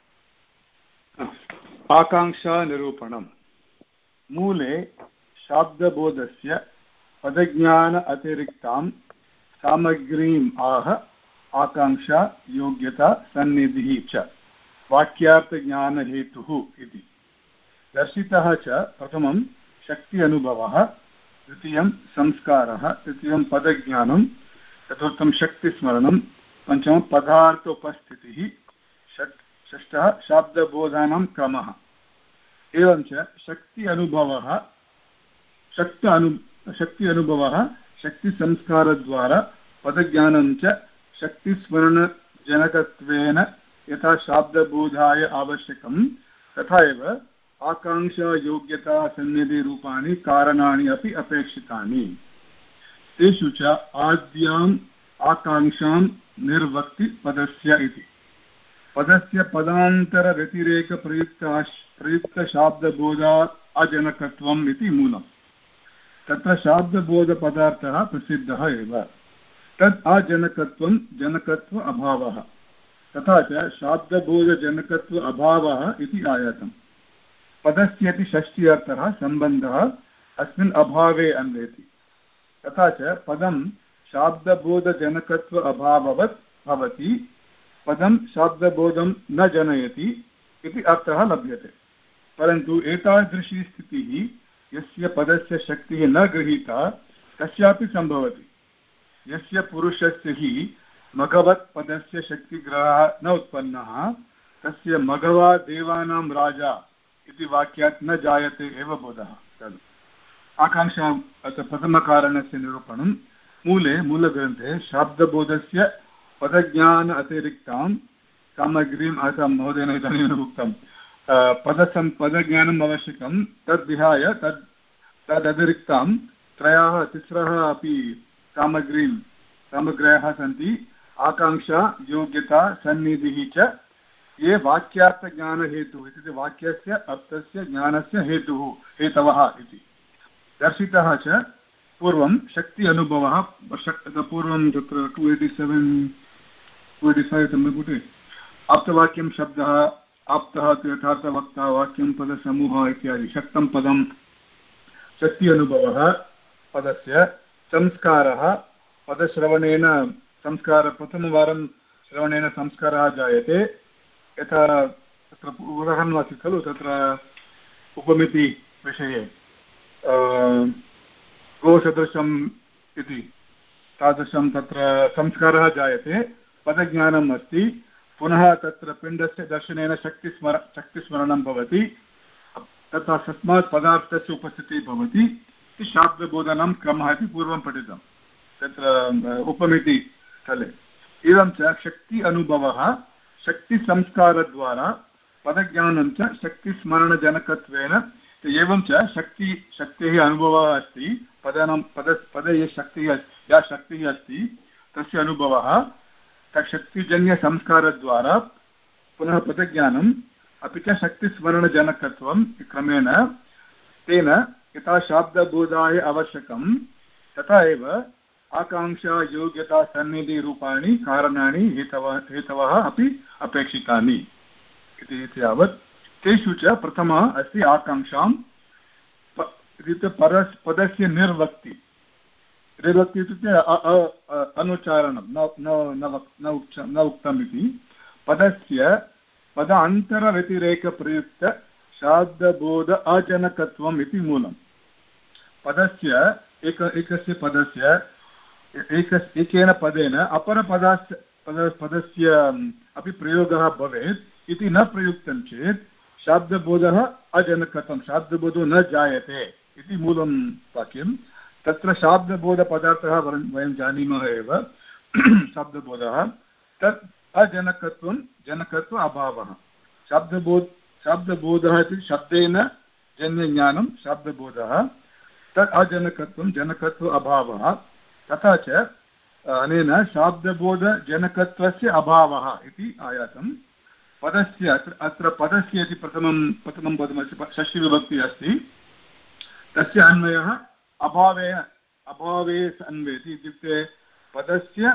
आकाङ्क्षा निरूपणं मूले शाब्दबोधस्य पदज्ञान अतिरिक्तां सामग्रीम् आह आकाङ्क्षा योग्यता सन्निधिः च वाक्यार्थज्ञानहेतुः इति दर्शितः च प्रथमं शक्ति अनुभवः द्वितीयं संस्कारः तृतीयं पदज्ञानं चतुर्थं शक्तिस्मरणं पञ्चमं पदार्थोपस्थितिः षट् षष्ठः शाब्दबोधानां क्रमः एवं च शक्ति अनुभवः शक्त अनु शक्ति अनुभवः शक्तिसंस्कारद्वारा पदज्ञानं च शक्तिस्मरणजनकत्वेन यथा शाब्दबोधाय आवश्यकं तथा एव आकाङ्क्षायोग्यता सन्निधिरूपाणि कारणानि अपि अपेक्षितानि तेषु च आद्याम् आकाङ्क्षां निर्वक्ति पदस्य इति पदस्य पदान्तरव्यतिरेकप्रयुक्त प्रयुक्तशाब्दबोधा अजनकत्वम् इति मूलम् तत्र शाब्दबोधपदार्थः प्रसिद्धः एव तद् अजनकत्वं जनकत्व अभावः तथा च शाब्दबोधजनकत्व अभावः इति आयातम् पदस्यपि षष्ठी अर्थः सम्बन्धः अस्मिन् अभावे अन्वेति तथा च पदं शाब्दबोधजनकत्व अभाववत् भवति पदं शाब्दबोधं न जनयति इति अर्थः लभ्यते परन्तु एतादृशी स्थितिः यस्य पदस्य शक्तिः न गृहीता कस्यापि सम्भवति यस्य पुरुषस्य हि मघवत् पदस्य शक्तिग्रहः न उत्पन्नः तस्य मघवा देवानां राजा इति वाक्यात् न जायते एव बोधः तद् आकाङ्क्षा अत्र प्रथमकारणस्य निरूपणं मूले मूलग्रन्थे शाब्दबोधस्य पदज्ञान अतिरिक्तां सामग्रीम् अतः महोदयेन इदानीम् उक्तं पदसं पदज्ञानम् आवश्यकं तद्विहाय तद् तदतिरिक्तां त्रयः तिस्रः अपि सामग्रीं सामग्र्यः सन्ति आकाङ्क्षा योग्यता सन्निधिः च ये वाक्यार्थज्ञानहेतुः इत्युक्ते वाक्यस्य अर्थस्य ज्ञानस्य हेतुः हेतवः इति दर्शितः च पूर्वं शक्ति अनुभवः पूर्वं तत्र two eighty seven two eighty five तमे पुटे आप्तवाक्यं शब्दः आप्तः तु यथार्थवक्ता वाक्यं पदसमूहः इत्यादि शक्तं पदं शक्ति अनुभवः पदस्य संस्कारः पदश्रवणेन संस्कार प्रथमवारं श्रवणेन संस्कारः जायते यथा तत्र उदाहरणम् आसीत् खलु तत्र उपमिति विषये गोसदृशम् इति तादृशं तत्र संस्कारः जायते पदज्ञानम् अस्ति पुनः तत्र पिण्डस्य दर्शनेन शक्तिस्मर शक्तिस्मरणं भवति तथा तस्मात् पदार्थस्य उपस्थितिः भवति शाब्दबोधनं क्रमः इति पूर्वं पठितं तत्र उपमिति स्थले। एवं च शक्ति अनुभवः शक्तिसंस्कारद्वारा पदज्ञानं च शक्तिस्मरणजनकत्वेन। एवं च शक्ति शक्तेः अनुभवः अस्ति, पदानां पद पदे ये शक्तिः या शक्तिः अस्ति तस्य अनुभवः शक्तिजन्यसंस्कारद्वारा पुनः पदज्ञानम् अपि च शक्तिस्मरणजनकत्वं क्रमेण तेन यथा शाब्दबोधाय आवश्यकं तथा एव आकाङ्क्षा योग्यता सन्निधिरूपाणि कारणानि हेतवः हेतवः अपि अपेक्षितानि इति यावत्। तेषु च प्रथमः अस्ति आकाङ्क्षां परस् पदस्य निर्वक्ति। निर्वक्ति इत्युक्ते अनुच्चारणं न उक्तम् इति। पदस्य पदान्तरव्यतिरेकप्रयुक्त शाब्दबोध अजनकत्वम् इति मूलम्। पदस्य एक एकस्य पदस्य एक एकेन पदेन अपरपदस्य पद पदस्य अपि प्रयोगः भवेत् इति न प्रयुक्तं चेत् शाब्दबोधः अजनकत्वं, शाब्दबोधो न जायते इति मूलं वाक्यं। तत्र शाब्दबोधपदार्थः वयं जानीमः एव शाब्दबोधः, तत् अजनकत्वं जनकत्व अभावः। शाब्दबोध शाब्दबोधः इति शब्देन जन्यज्ञानं शाब्दबोधः, तत् अजनकत्वं जनकत्व अभावः। तथा च अनेन शाब्दबोधजनकत्वस्य अभावः इति आयातं। पदस्य अत्र अत्र पदस्य इति प्रथमं प्रथमं पदमस्ति, षष्ठीविभक्तिः अस्ति, तस्य अन्वयः अभावे अभावे अन्वयति इत्युक्ते पदस्य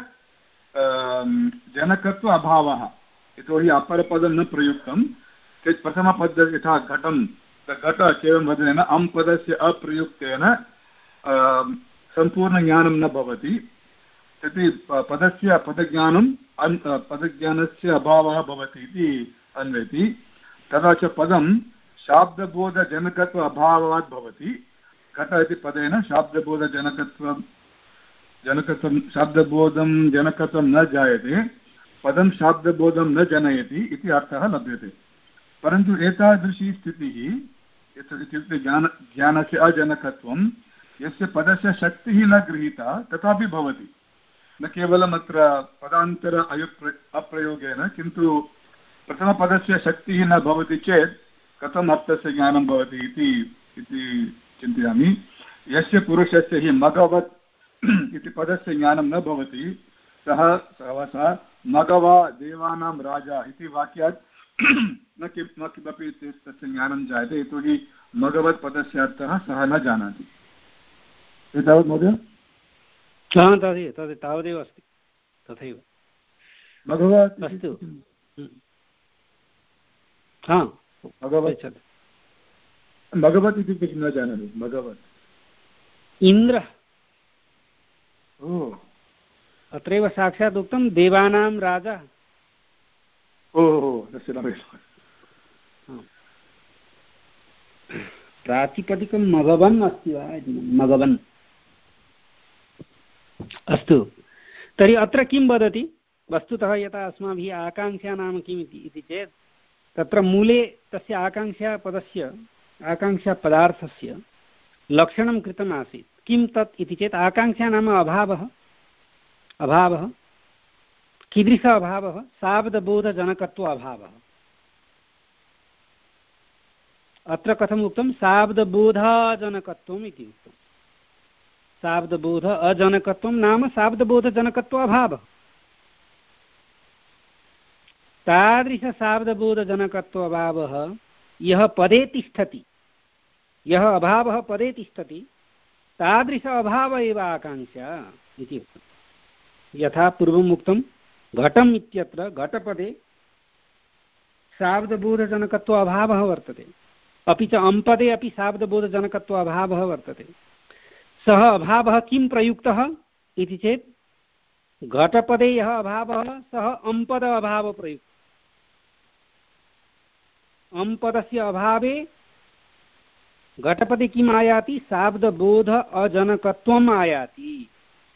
जनकत्व अभावः। यतोहि अपरपदं न प्रयुक्तं चेत् प्रथमपद यथा घटं घट केवलं वदनेन अं पदस्य अप्रयुक्तेन सम्पूर्णज्ञानं न भवति। तर्हि पदस्य पदज्ञानं पदज्ञानस्य अभावः भवति इति अन्वयति। तथा च पदं शाब्दबोधजनकत्व अभावात् भवति। घट इति पदेन शाब्दबोधजनकत्वं जनकत्वं शाब्दबोधं जनकत्वं न जायते, पदं शाब्दबोधं न जनयति इति अर्थः लभ्यते। परन्तु एतादृशी स्थितिः इत्युक्ते ज्ञान ज्ञानस्य अजनकत्वं यस्य पदस्य शक्तिः न गृहीता तथापि भवति। न केवलम् अत्र पदान्तर अयुप्र अप्रयोगेन, किन्तु प्रथमपदस्य शक्तिः न भवति चेत् कथम् अर्थस्य ज्ञानं भवति इति चिन्तयामि। यस्य पुरुषस्य हि मघवत् इति पदस्य ज्ञानं न भवति सः सः सा मघवा देवानां राजा इति वाक्यात् न किं न किमपि तस्य ज्ञानं जायते, यतोहि मघवत् पदस्य अर्थः सः न जानाति। एतावत् महोदय? तदेव तद् तावदेव अस्ति, तथैव मघवत् अस्तु। हा मघवत् मघवत् इत्युक्ते किं न जानामि। मघवत् इन्द्रः, ओ अत्रैव साक्षात् उक्तं देवानां राजा। ओहो तस्य प्रातिपदिकं मघवन् अस्ति वा इति। मघवन्। अस्तु, तर्हि अत्र किं वदति? वस्तुतः यथा अस्माभिः आकाङ्क्षा नाम किम् इति चेत् तत्र मूले तस्य आकाङ्क्षापदस्य आकाङ्क्षापदार्थस्य लक्षणं कृतम् आसीत्। किं तत् इति चेत् आकाङ्क्षा नाम अभावः। अभावः कीदृश अभावः? शाब्दबोधजनकत्व अभावः। अत्र कथम् उक्तं? शाब्दबोधजनकत्वम् इति उक्तं। शाब्दबोध अजनकत्वं नाम शाब्दबोधजनकत्व अभावः। तादृशशाब्दबोधजनकत्व अभावः यः पदे तिष्ठति, यः अभावः पदे तिष्ठति, तादृश अभाव एव आकाङ्क्षा इति उक्तं। यथा पूर्वम् उक्तं घटम् इत्यत्र घटपदे शाब्दबोधजनकत्व अभावः वर्तते, अपि च अम्पदे अपि शाब्दबोधजनकत्व अभावः वर्तते। सः अभावः किं प्रयुक्तः इति चेत् घटपदे यः अभावः सः अम्पद अभावः प्रयुक्तः। अम्पदस्य अभावे घटपदे किम् आयाति? शाब्दबोध अजनकत्वम् आयाति।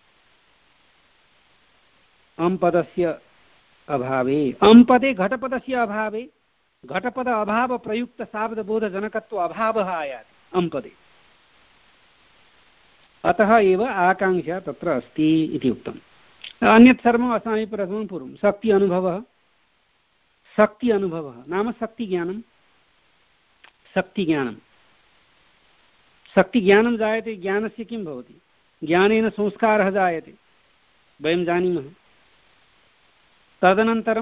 अम्पदस्य अभावे अम्पदे घटपदस्य अभावे घटपद अभाव प्रयुक्त शाब्दबोधजनकत्व अभावः आयाति अम्पदे। अतः एव आकाङ्क्षा तत्र अस्ति इति उक्तम्। अन्यत् सर्वम् अस्माभिः प्रथमं पूर्वं शक्ति अनुभवः शक्ति अनुभवः नाम शक्तिज्ञानं शक्तिज्ञानं शक्तिज्ञानं जायते ज्ञानस्य किं भवति ज्ञानेन संस्कारः जायते वयं जानीमः तदनन्तरं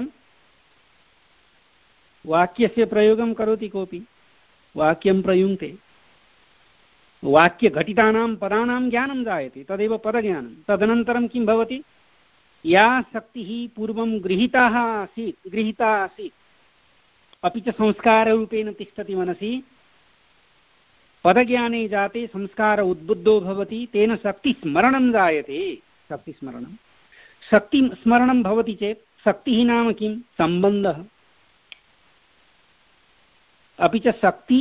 वाक्यस्य प्रयोगं करोति कोऽपि वाक्यं प्रयुङ्क्ते वाक्यघटितानां पदानां ज्ञानं जायते तदेव पदज्ञानं तदनन्तरं किं भवति या शक्तिः पूर्वं गृहीता आसीत् गृहीता आसीत् अपि च संस्काररूपेण तिष्ठति मनसि पदज्ञाने जाते संस्कार उद्बुद्धो भवति तेन शक्तिस्मरणं जायते शक्तिस्मरणं शक्तिस्मरणं भवति चेत् शक्तिः नाम किं सम्बन्धः अपि च शक्ति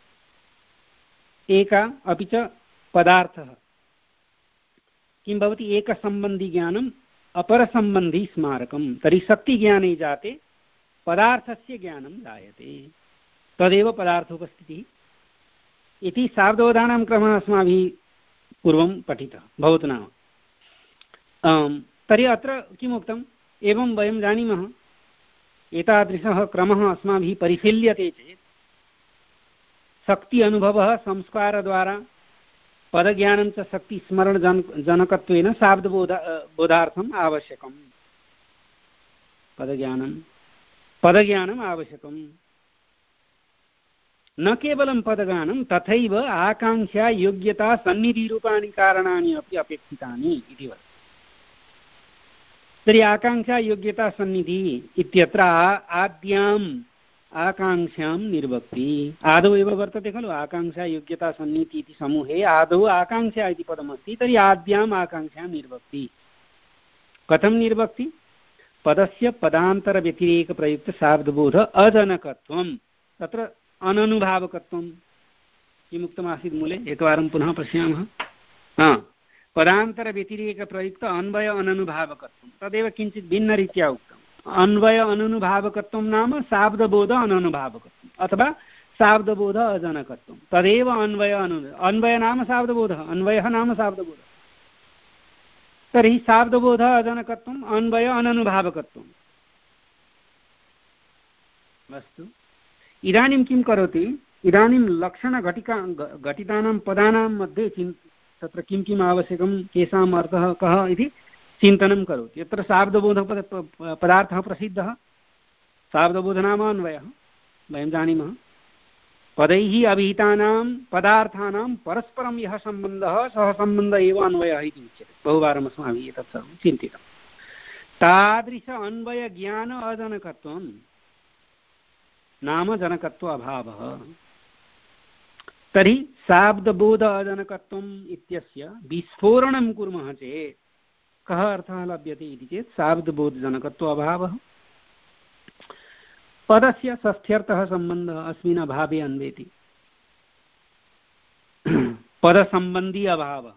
एका अपि च पदार्थः किं भवति एकसम्बन्धी ज्ञानम् अपरसम्बन्धी स्मारकं तर्हि शक्तिज्ञाने जाते पदार्थस्य ज्ञानं जायते तदेव पदार्थोपस्थितिः इति शाब्दोदानां क्रमः अस्माभिः पूर्वं पठितः भवतु नाम तर्हि अत्र किम् उक्तम् एवं वयं जानीमः एतादृशः क्रमः अस्माभिः परिशील्यते चेत् शक्ति अनुभवः संस्कारद्वारा पदज्ञानं च शक्तिस्मरणजन जनकत्वेन शाब्दबोध बोधार्थम् आवश्यकम् पदज्ञानं पदज्ञानम् आवश्यकम् न केवलं पदज्ञानं तथैव आकाङ्क्षा योग्यता सन्निधिरूपाणि कारणानि अपि अपेक्षितानि इति वदति तर्हि आकाङ्क्षा योग्यता सन्निधि इत्यत्र आद्याम् आकाङ्क्षां निर्वक्ति आदौ एव वर्तते खलु आकाङ्क्षा योग्यता सन्निधि इति समूहे आदौ आकाङ्क्षा इति पदमस्ति तर्हि आद्याम् आकाङ्क्षां निर्वक्ति कथं निर्वक्ति पदस्य पदान्तरव्यतिरेकप्रयुक्तशाब्दबोध अजनकत्वं तत्र अननुभावकत्वं किमुक्तमासीत् मूले एकवारं पुनः पश्यामः हा पदान्तरव्यतिरेकप्रयुक्त अन्वय अननुभावकत्वं तदेव किञ्चित् भिन्नरीत्या उक्तम् अन्वय अननुभावकत्वं नाम शाब्दबोध अननुभावकत्वम् अथवा शाब्दबोध अजनकत्वं तदेव अन्वय अनु अन्वय नाम शाब्दबोधः अन्वयः नाम शाब्दबोधः तर्हि शाब्दबोधः अजनकत्वम् अन्वय अननुभावकत्वम् अस्तु इदानीं किं करोति इदानीं लक्षणघटिका घटितानां पदानां मध्ये चिन् तत्र किं किम् आवश्यकं केषाम् अर्थः कः इति चिन्तनं करोति यत्र शाब्दबोधः पदार्थः प्रसिद्धः शाब्दबोध नाम अन्वयः वयं जानीमः पदैः अभिहितानां पदार्थानां परस्परं यः सम्बन्धः सः सम्बन्धः एव अन्वयः इति उच्यते बहुवारम् अस्माभिः एतत् सर्वं चिन्तितं तादृश अन्वयज्ञान अजनकत्वं नाम जनकत्व अभावः तर्हि शाब्दबोध अजनकत्वम् इत्यस्य विस्फोरणं कुर्मः चेत् कः अर्थः लभ्यते इति चेत् शाब्दबोधजनकत्व अभावः पदस्य षष्ठ्यर्थः सम्बन्धः अस्मिन् अभावे अन्वेति पदसम्बन्धी अभावः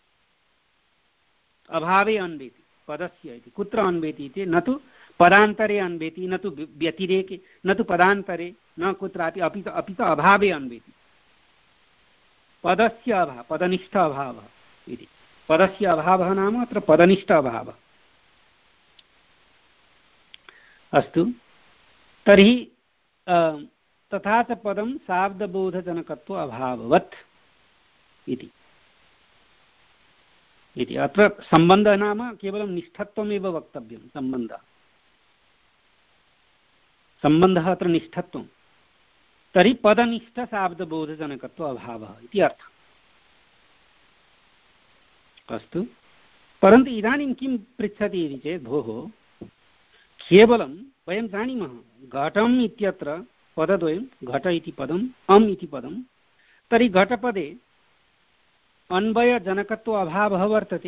अभावे अन्वेति पदस्य इति कुत्र अन्वेति इति न तु पदान्तरे अन्वेति न तु व्यतिरेके न तु पदान्तरे न कुत्रापि अपि च अपि च अभावे अन्वेति पदस्य अभावः पदनिष्ठ अभावः इति पदस्य अभावः नाम अत्र पदनिष्ठ अभावः अस्तु तर्हि तथा च पदं शाब्दबोधजनकत्व अभाववत् इति इति अत्र सम्बन्धः नाम केवलं निष्ठत्वमेव वक्तव्यं सम्बन्धः सम्बन्धः अत्र निष्ठत्वं तर्हि पदनिष्ठशाब्दबोधजनकत्व अभावः इति अर्थः अस्तु परन्तु इदानीं किं पृच्छति इति चेत् भोः केवलं वयं जानीमः घटम् इत्यत्र पदद्वयं घट इति पदम् अम् इति पदं तर्हि घटपदे अन्वयजनकत्व अभावः वर्तते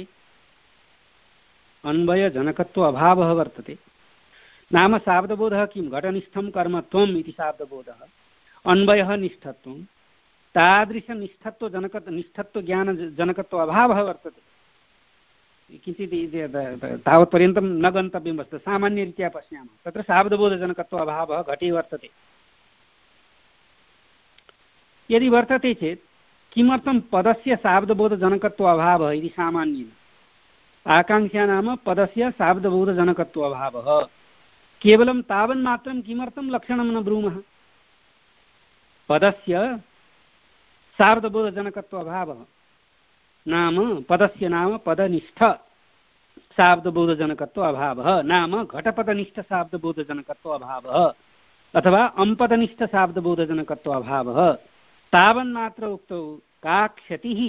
अन्वयजनकत्व अभावः वर्तते नाम शाब्दबोधः किं घटनिष्ठं कर्मत्वम् इति शाब्दबोधः अन्वयः निष्ठत्वं तादृशनिष्ठत्वजनक निष्ठत्वज्ञानजनकत्व अभावः वर्तते किञ्चित् तावत्पर्यन्तं न गन्तव्यम् अस्ति सामान्यरीत्या पश्यामः तत्र शाब्दबोधजनकत्व अभावः घटे वर्तते यदि वर्तते चेत् किमर्थं पदस्य शाब्दबोधजनकत्व अभावः इति सामान्येन आकाङ्क्षा नाम पदस्य शाब्दबोधजनकत्व अभावः। केवलं तावन्मात्रं किमर्थं लक्षणं न ब्रूमः? पदस्य शाब्दबोधजनकत्व अभावः नाम पदस्य नाम पदनिष्ठ शाब्दबोधजनकत्व अभावः नाम घटपदनिष्ठ शाब्दबोधजनकत्व अभावः अथवा अम्पदनिष्ठ शाब्दबोधजनकत्व अभावः। तावन्मात्र उक्तौ का क्षतिः?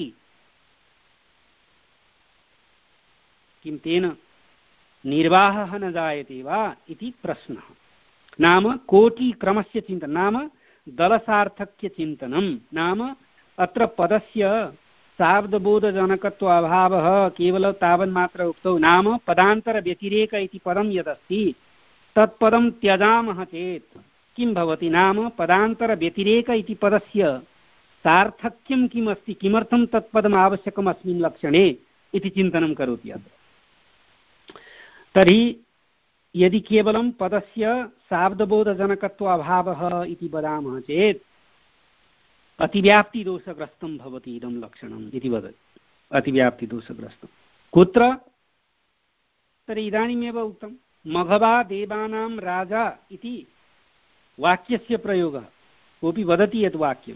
किं तेन निर्वाहः न जायते वा इति प्रश्नः। नाम कोटिक्रमस्य चिन्तनं नाम दलसार्थक्यचिन्तनं नाम अत्र पदस्य शाब्दबोधजनकत्व अभावः केवलं तावन्मात्र उक्तौ नाम पदान्तरव्यतिरेक इति पदं यदस्ति तत्पदं त्यजामः चेत् किं भवति? नाम पदान्तरव्यतिरेक इति पदस्य सार्थक्यं किम् अस्ति, किमर्थं तत्पदम् आवश्यकम् अस्मिन् लक्षणे इति चिन्तनं करोति अत्र। तर्हि यदि केवलं पदस्य शाब्दबोधजनकत्व अभावः इति वदामः चेत् अतिव्याप्तिदोषग्रस्तं भवति इदं लक्षणम् इति वदति। अतिव्याप्तिदोषग्रस्तं कुत्र? तर्हि इदानीमेव उक्तं मघवा देवानां राजा इति वाक्यस्य प्रयोगः। कोऽपि वदति यत् वाक्यं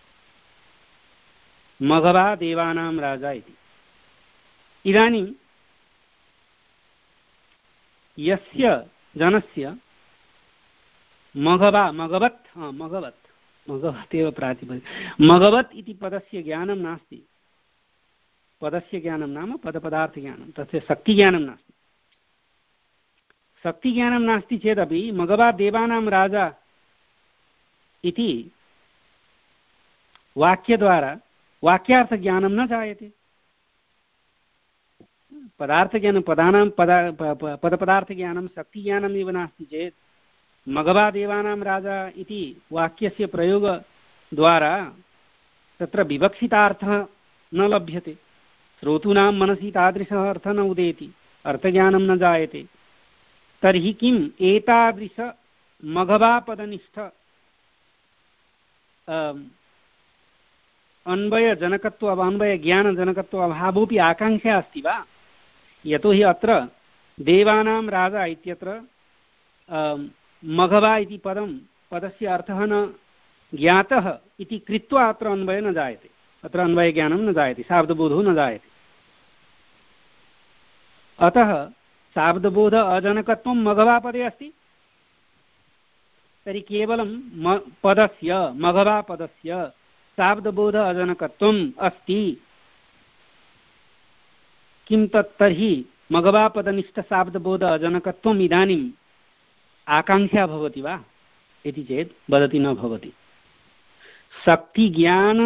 मघवा देवानां राजा इति। इदानीं यस्य जनस्य मघवा मघवत् हा मघवत् मघवत् एव प्रातिपदिकं मघवत् इति पदस्य ज्ञानं नास्ति। पदस्य ज्ञानं नाम पदपदार्थज्ञानं, तस्य शक्तिज्ञानं नास्ति। शक्तिज्ञानं नास्ति चेदपि मघवा देवानां राजा इति वाक्यद्वारा वाक्यार्थज्ञानं न जायते। पदार्थज्ञानं पदानां पदा पदपदार्थज्ञानं शक्तिज्ञानम् एव नास्ति चेत् मघवा देवानां राजा इति वाक्यस्य प्रयोगद्वारा तत्र विवक्षितार्थः न लभ्यते। श्रोतॄणां मनसि तादृशः अर्थः न उदेति, अर्थज्ञानं न जायते। तर्हि किम् एतादृश मघवापदनिष्ठ अन्वयजनकत्व अन्वयज्ञानजनकत्व अभावोऽपि आकाङ्क्षा अस्ति वा? यतोहि अत्र देवानां राजा इत्यत्र मघवा इति पदं पदस्य अर्थः न ज्ञातः इति कृत्वा अत्र अन्वयः न जायते, अत्र अन्वयज्ञानं न जायते, शाब्दबोधो न जायते। अतः शाब्दबोध अजनकत्वं मघवापदे अस्ति। तर्हि केवलं म पदस्य मघवापदस्य शाब्दबोध अजनकत्वम् अस्ति। किं तत् तर्हि मघवापदनिष्ठशाब्दबोध अजनकत्वम् इदानीम् आकाङ्क्षा भवति वा इति चेत् वदति न भवति। शक्तिज्ञान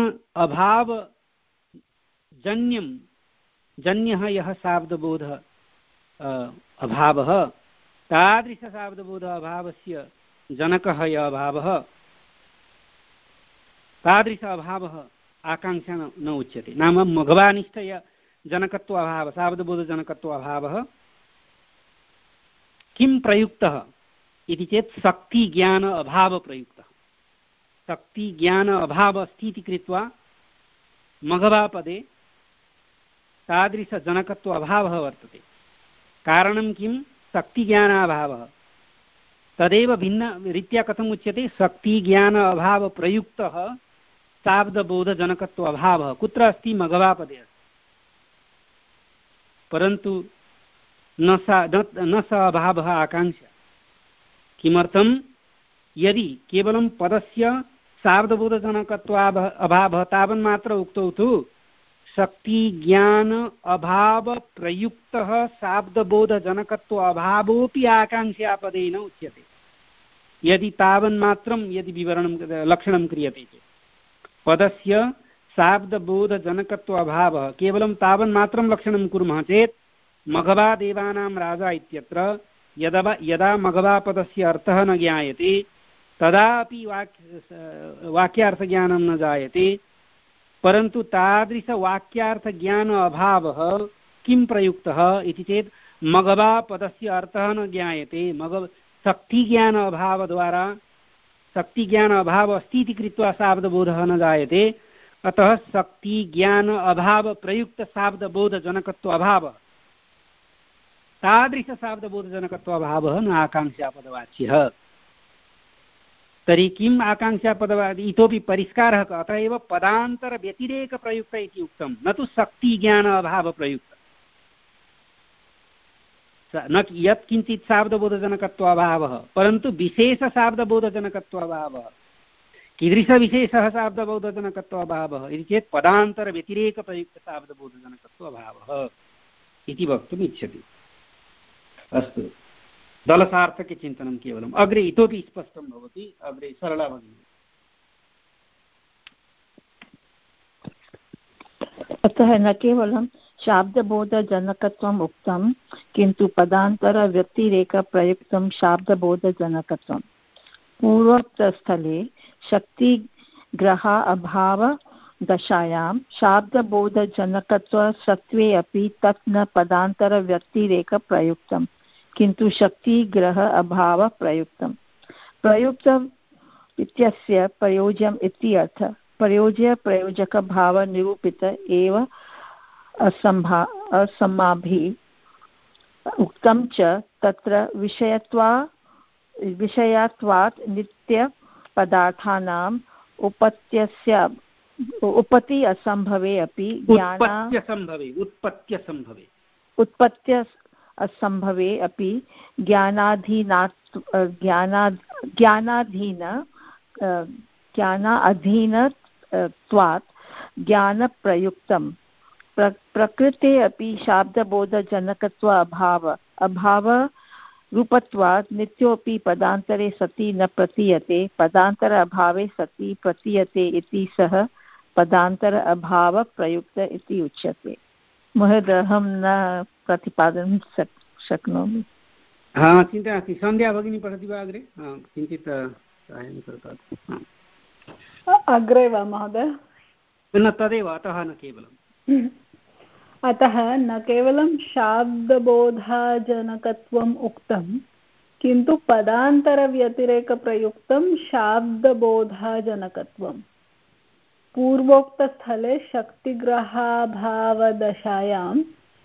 अभावजन्यं जन्यः यः शाब्दबोध अभावः तादृशशाब्दबोध अभावस्य जनकः यः अभावः तादृश अभावः आकाङ्क्षा न उच्यते। नाम मघवानिष्ठ जनकत्व अभावः शाब्दबोधजनकत्व अभावः किं प्रयुक्तः इति चेत् शक्तिज्ञान अभावप्रयुक्तः। शक्तिज्ञान अभाव अस्ति इति कृत्वा मघवापदे तादृशजनकत्व अभावः वर्तते। कारणं किं? शक्तिज्ञानाभावः। तदेव भिन्नरीत्या कथम् उच्यते? शक्तिज्ञान अभावप्रयुक्तः शाब्दबोधजनकत्व अभावः कुत्र अस्ति? मघवापदे अस्ति। परन्तु न सा न स अभावः आकाङ्क्षा। किमर्थं? यदि केवलं पदस्य शाब्दबोधजनकत्व अभावः तावन्मात्र उक्तौ तु शक्तिज्ञान अभावप्रयुक्तः शाब्दबोधजनकत्व अभावोऽपि आकाङ्क्षापदेन उच्यते। यदि तावन्मात्रं यदि विवरणं लक्षणं क्रियते चेत् पदस्य शाब्दबोधजनकत्व अभावः केवलं तावन्मात्रं लक्षणं कुर्मः चेत् मघवा देवानां राजा इत्यत्र यदा यदा मघवापदस्य अर्थः न ज्ञायते तदापि वाक्य वाक्यार्थज्ञानं न जायते। परन्तु तादृशवाक्यार्थज्ञान अभावः किं प्रयुक्तः इति चेत् मघवापदस्य अर्थः न ज्ञायते। मघ शक्तिज्ञान अभावद्वारा शक्तिज्ञान अभाव अस्ति इति कृत्वा शाब्दबोधः न जायते। अतः शक्तिज्ञान अभावप्रयुक्तशाब्दबोधजनकत्व अभावः तादृशशाब्दबोधजनकत्वाभावः न आकाङ्क्षापदवाच्यः। तर्हि किम् आकाङ्क्षापदवादी इतोपि परिष्कारः अतः एव पदान्तरव्यतिरेकप्रयुक्त इति उक्तं, न तु शक्तिज्ञान अभावप्रयुक्त। न यत्किञ्चित् शाब्दबोधजनकत्वाभावः परन्तु विशेषशाब्दबोधजनकत्वाभावः। कीदृशविशेषः शाब्दबोधजनकत्वाभावः इति चेत् पदान्तरव्यतिरेकप्रयुक्तशाब्दबोधजनकत्वाभावः इति वक्तुम् इच्छति। अस्तु, दलसार्थके चिन्तनं केवलम्। अग्रे इतोपि स्पष्टं भवति, अग्रे सरला भगिनी। अतः न केवलं शाब्दबोधजनकत्वम् उक्तं किन्तु पदान्तरव्यतिरेकप्रयुक्तं शाब्दबोधजनकत्वं। पूर्वोक्तस्थले शक्तिग्रह अभावदशायां शाब्दबोधजनकत्वसत्त्वे अपि तत् न पदान्तरव्यतिरेकप्रयुक्तं किन्तु शक्तिग्रह अभावप्रयुक्तं। प्रयुक्त इत्यस्य प्रयोज्यम् इति अर्थः। प्रयोज्य प्रयोजकभावनिरूपित एव असम्भा असम्माभिः उक्तं च तत्र विषयत्वा विषयत्वात् नित्यपदार्थानाम् उपत्यस्य उपति असम्भवे अपि उत्पत्त्यसम्भवे उत्पत्त्यसम्भवे उत्पत्त्य असम्भवे अपि ज्ञानाधीनात् ज्ञाना ज्ञानाधीन ज्ञानाधीनत्वात् ज्ञानप्रयुक्तं। प्र प्रकृते अपि शाब्दबोधजनकत्व अभाव अभावरूपत्वात् नित्योऽपि पदान्तरे सति न प्रतीयते, पदान्तर अभावे सति प्रतीयते इति सः पदान्तर अभावप्रयुक्त इति उच्यते। महोदय, अहं न प्रतिपादनं शक् शक्नोमि। हा, चिन्ता नास्ति। सन्ध्या भगिनी पठति वा अग्रे? किञ्चित् साहाय्यं करोतु। अग्रे वा महोदय? न, तदेव, अतः न केवलम्। अतः न केवलं शाब्दबोधाजनकत्वम् उक्तं किन्तु पदान्तरव्यतिरेकप्रयुक्तं शाब्दबोधाजनकत्वम्। पूर्वोक्तस्थले शक्तिग्रहाभावदशायां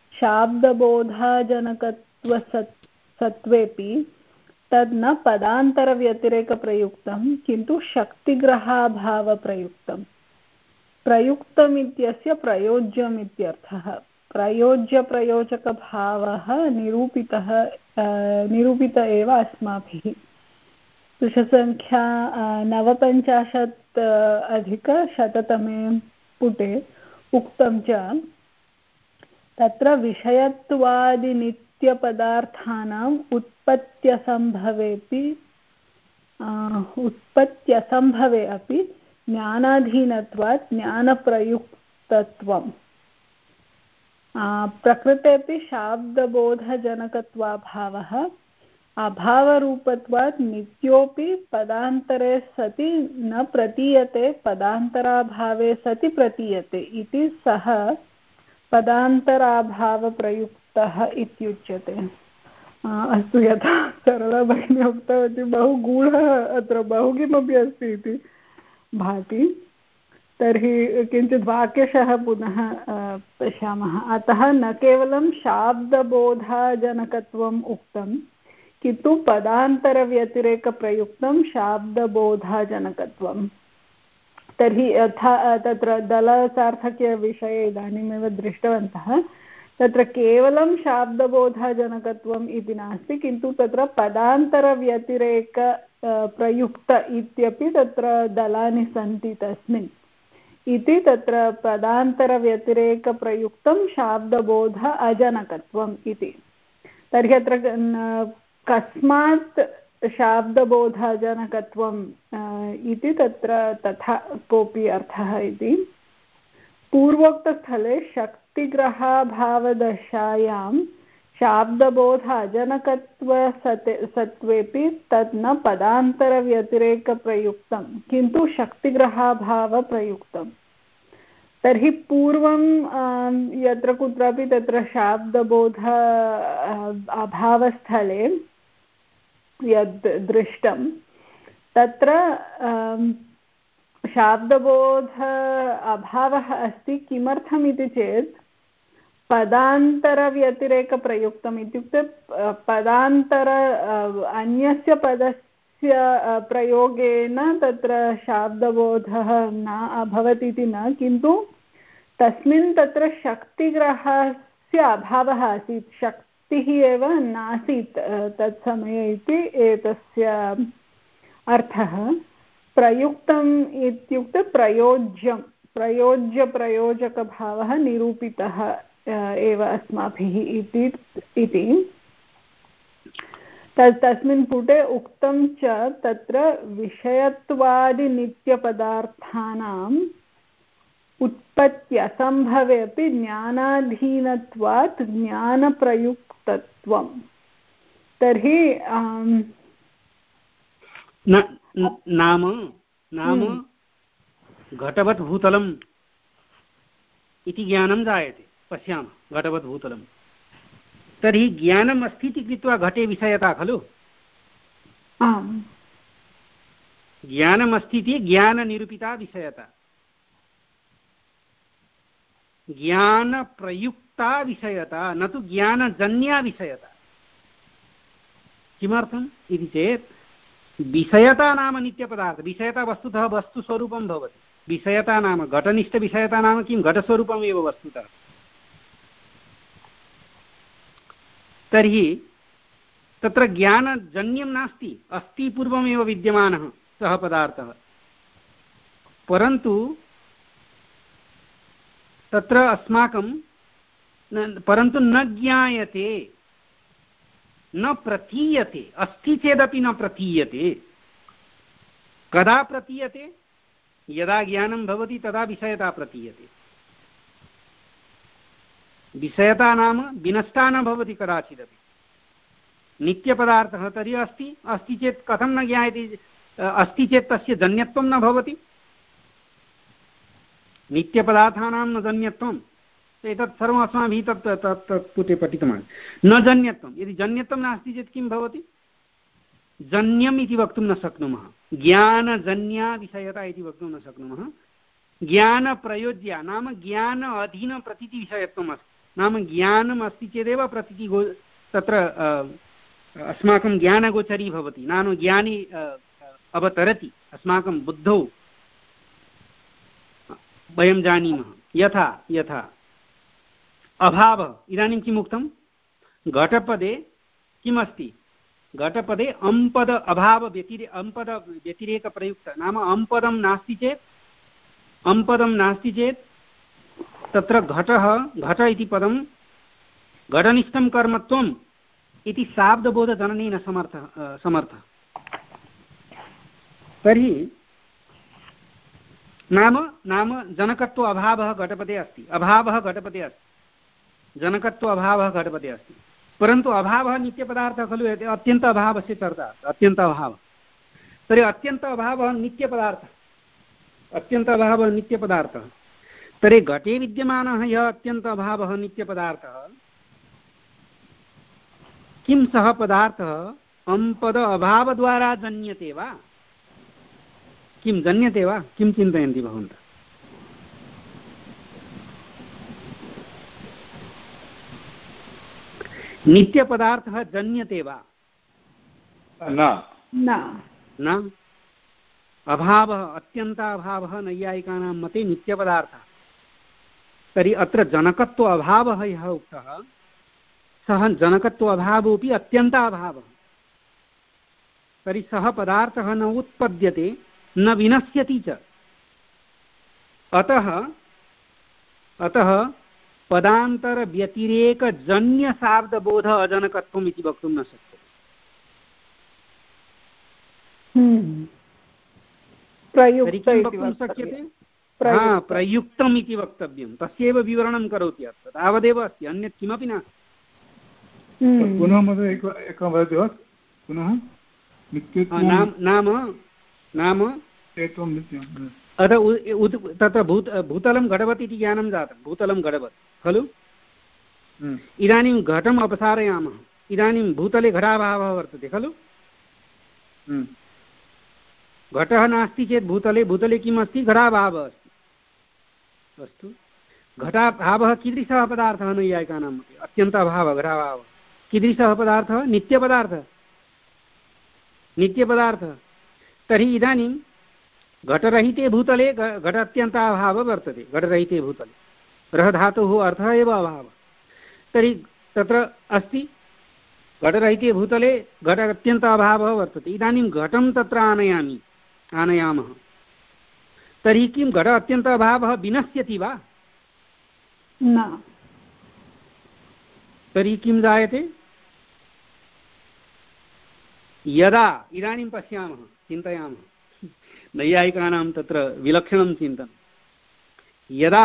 शाब्दबोधाजनकत्वसत्त्वेपि तद् न पदान्तरव्यतिरेकप्रयुक्तं किन्तु शक्तिग्रहाभावप्रयुक्तं। प्रयुक्तम् इत्यस्य प्रयोज्यम् इत्यर्थः। प्रयोज्यप्रयोजकभावः निरूपितः निरूपित एव अस्माभिः। पृष्ठसङ्ख्या नवपञ्चाशत् अधिकशततमे पुटे उक्तं च तत्र विषयत्वादिनित्यपदार्थानाम् उत्पत्त्यसम्भवेपि उत्पत्त्यसम्भवे अपि ज्ञानाधीनत्वात् ज्ञानप्रयुक्तत्वम्। प्रकृतेपि शाब्दबोधजनकत्वाभावः अभावरूपत्वात् नित्योऽपि पदान्तरे सति न प्रतीयते, पदान्तराभावे सति प्रतीयते इति सः पदान्तराभावप्रयुक्तः इत्युच्यते। अस्तु, यथा सरला भगिनी उक्तवती, बहु गूढः अत्र बहु किमपि अस्ति इति भाति। तर्हि किञ्चित् वाक्यशः पुनः पश्यामः। अतः न केवलं शाब्दबोधाजनकत्वम् उक्तं किन्तु पदान्तरव्यतिरेकप्रयुक्तं शाब्दबोधाजनकत्वम्। तर्हि यथा तत्र दलसार्थक्यविषये इदानीमेव दृष्टवन्तः, तत्र केवलं शाब्दबोधाजनकत्वम् इति नास्ति किन्तु तत्र पदान्तरव्यतिरेक प्रयुक्त इत्यपि तत्र दलानि सन्ति तस्मिन् इति तत्र पदान्तरव्यतिरेकप्रयुक्तं शाब्दबोध अजनकत्वम् इति। तर्हि अत्र कस्मात् शाब्दबोधाजनकत्वम् इति तत्र तथा कोऽपि अर्थः इति। पूर्वोक्तस्थले शक्तिग्रहाभावदशायां शाब्दबोध अजनकत्वसत् सत्त्वेपि तत् न पदान्तरव्यतिरेकप्रयुक्तं किन्तु शक्तिग्रहाभावप्रयुक्तं। तर्हि पूर्वं यत्र कुत्रापि तत्र शाब्दबोध अभावस्थले यद् दृष्टं तत्र शाब्दबोध अभावः अस्ति। किमर्थमिति चेत् पदान्तरव्यतिरेकप्रयुक्तम् इत्युक्ते पदान्तर अन्यस्य पदस्य प्रयोगेन तत्र शाब्दबोधः न अभवत् इति न, किन्तु तस्मिन् तत्र शक्तिग्रहस्य अभावः आसीत्, शक्तिः एव नासीत् तत्समये इति एतस्य अर्थः। प्रयुक्तम् इत्युक्ते प्रयोज्यं प्रयोज्यप्रयोजकभावः निरूपितः एव अस्माभिः इति इति तत् तस्मिन् पुटे उक्तं च तत्र विषयत्वादिनित्यपदार्थानाम् उत्पत्त्यसम्भवे अपि ज्ञानाधीनत्वात् ज्ञानप्रयुक्तत्वम्। तर्हि नाम नाम घटवत् भूतलम् इति ज्ञानं जायते, पश्यामः घटवत् भूतलं, तर्हि ज्ञानम् अस्ति इति कृत्वा घटे विषयता खलु? ज्ञानम् अस्ति इति ज्ञाननिरूपिता विषयता, ज्ञानप्रयुक्ता विषयता, न तु ज्ञानजन्या विषयता। किमर्थम् इति चेत् विषयता नाम नित्यपदार्थ, विषयता वस्तुतः वस्तुस्वरूपं भवति। विषयता नाम घटनिष्ठविषयता नाम किं? घटस्वरूपमेव वस्तुतः। तर्हि तत्र ज्ञानजन्यं नास्ति, अस्ति पूर्वमेव विद्यमानः सः पदार्थः, परन्तु तत्र अस्माकं परन्तु न ज्ञायते, न प्रतीयते। अस्ति चेदपि न प्रतीयते। कदा प्रतीयते? यदा ज्ञानं भवति तदा विषयता प्रतीयते। विषयता नाम विनष्टा न भवति कदाचिदपि। नित्यपदार्थः तर्हि अस्ति, अस्ति चेत् कथं न ज्ञायते? अस्ति चेत् तस्य जन्यत्वं न भवति। नित्यपदार्थानां न जन्यत्वम्, एतत् सर्वम् अस्माभिः तत् तत् तत् पुटे पठितवान्। न जन्यत्वं, यदि जन्यत्वं नास्ति चेत् किं भवति? जन्यम् इति वक्तुं न शक्नुमः। ज्ञानजन्या विषयता इति वक्तुं न शक्नुमः। ज्ञानप्रयोज्या नाम ज्ञान अधीनप्रतीतिविषयत्वम् अस्ति, नाम ज्ञानम् अस्ति चेदेव प्रतीतिः गो तत्र अस्माकं ज्ञानगोचरी भवति, नाम ज्ञानी अवतरति अस्माकं बुद्धौ, वयं जानीमः। यथा यथा अभावः, इदानीं किम् उक्तं? घटपदे किमस्ति? घटपदे अम्पद अभाव व्यतिरे अम्पद व्यतिरेकप्रयुक्त, नाम अम्पदं नास्ति चेत् अम्पदं नास्ति चेत् तत्र घटः घट इति पदं घटनिष्ठं कर्मत्वम् इति शाब्दबोधजननेन समर्थः समर्थः। तर्हि नाम नाम जनकत्व अभावः घटपदे अस्ति, अभावः घटपदे अस्ति, जनकत्व अभावः घटपदे अस्ति, परन्तु अभावः नित्यपदार्थः खलु। अत्यन्त अभावस्य चर्चा, अत्यन्त अभावः। तर्हि अत्यन्त अभावः नित्यपदार्थः, अत्यन्त अभावः नित्यपदार्थः। तर्हि घटे विद्यमानः यः अत्यन्त अभावः नित्यपदार्थः, किं सः पदार्थः अम्पद अभावद्वारा जन्यते वा? किं जन्यते वा? किं चिन्तयन्ति भवन्तः? नित्यपदार्थः जन्यते वा? न न। अभावः, अत्यन्ताभावः नैयायिकानां मते नित्यपदार्थः। तर्हि अत्र जनकत्व अभावः यः उक्तः, सः जनकत्व अभावोऽपि अत्यन्ताभावः। तर्हि सः पदार्थः न उत्पद्यते, न विनश्यति च। अतः अतः पदान्तरव्यतिरेकजन्यशाब्दबोध अजनकत्वम् इति वक्तुं न शक्यते। तर्हि किं वक्तुं शक्यते? हा, प्रयुक्तम् इति वक्तव्यं। तस्यैव विवरणं करोति अत्र, तावदेव अस्ति, अन्यत् किमपि नास्ति। पुनः महोदय एकं वदति वा? पुनः नाम नाम नाम अथ तत्र भूत भूतलं घटवत् इति ज्ञानं जातं। भूतलं घटवत् खलु? इदानीं घटम् अपसारयामः, इदानीं भूतले घटाभावः वर्तते खलु? घटः नास्ति चेत् भूतले भूतले किम् अस्ति? घटाभावः अस्ति। अस्तु, घटाभावः कीदृशः पदार्थः नैयायिकानां मते? अत्यन्ताभावः घटाभावः कीदृशः पदार्थः? नित्यपदार्थः, नित्यपदार्थः। तर्हि इदानीं घटरहिते भूतले घट अत्यन्ताभावः वर्तते, घटरहिते भूतले रः धातुः अर्थः एव अभावः। तर्हि तत्र अस्ति घटरहिते भूतले घट अत्यन्ताभावः वर्तते। इदानीं घटं तत्र आनयामि आनयामः तर्हि किं घट अत्यन्ताभावः विनश्यति वा? न। तर्हि किं जायते? यदा इदानीं पश्यामः, चिन्तयामः, नैयायिकानां तत्र विलक्षणं चिन्तनं, यदा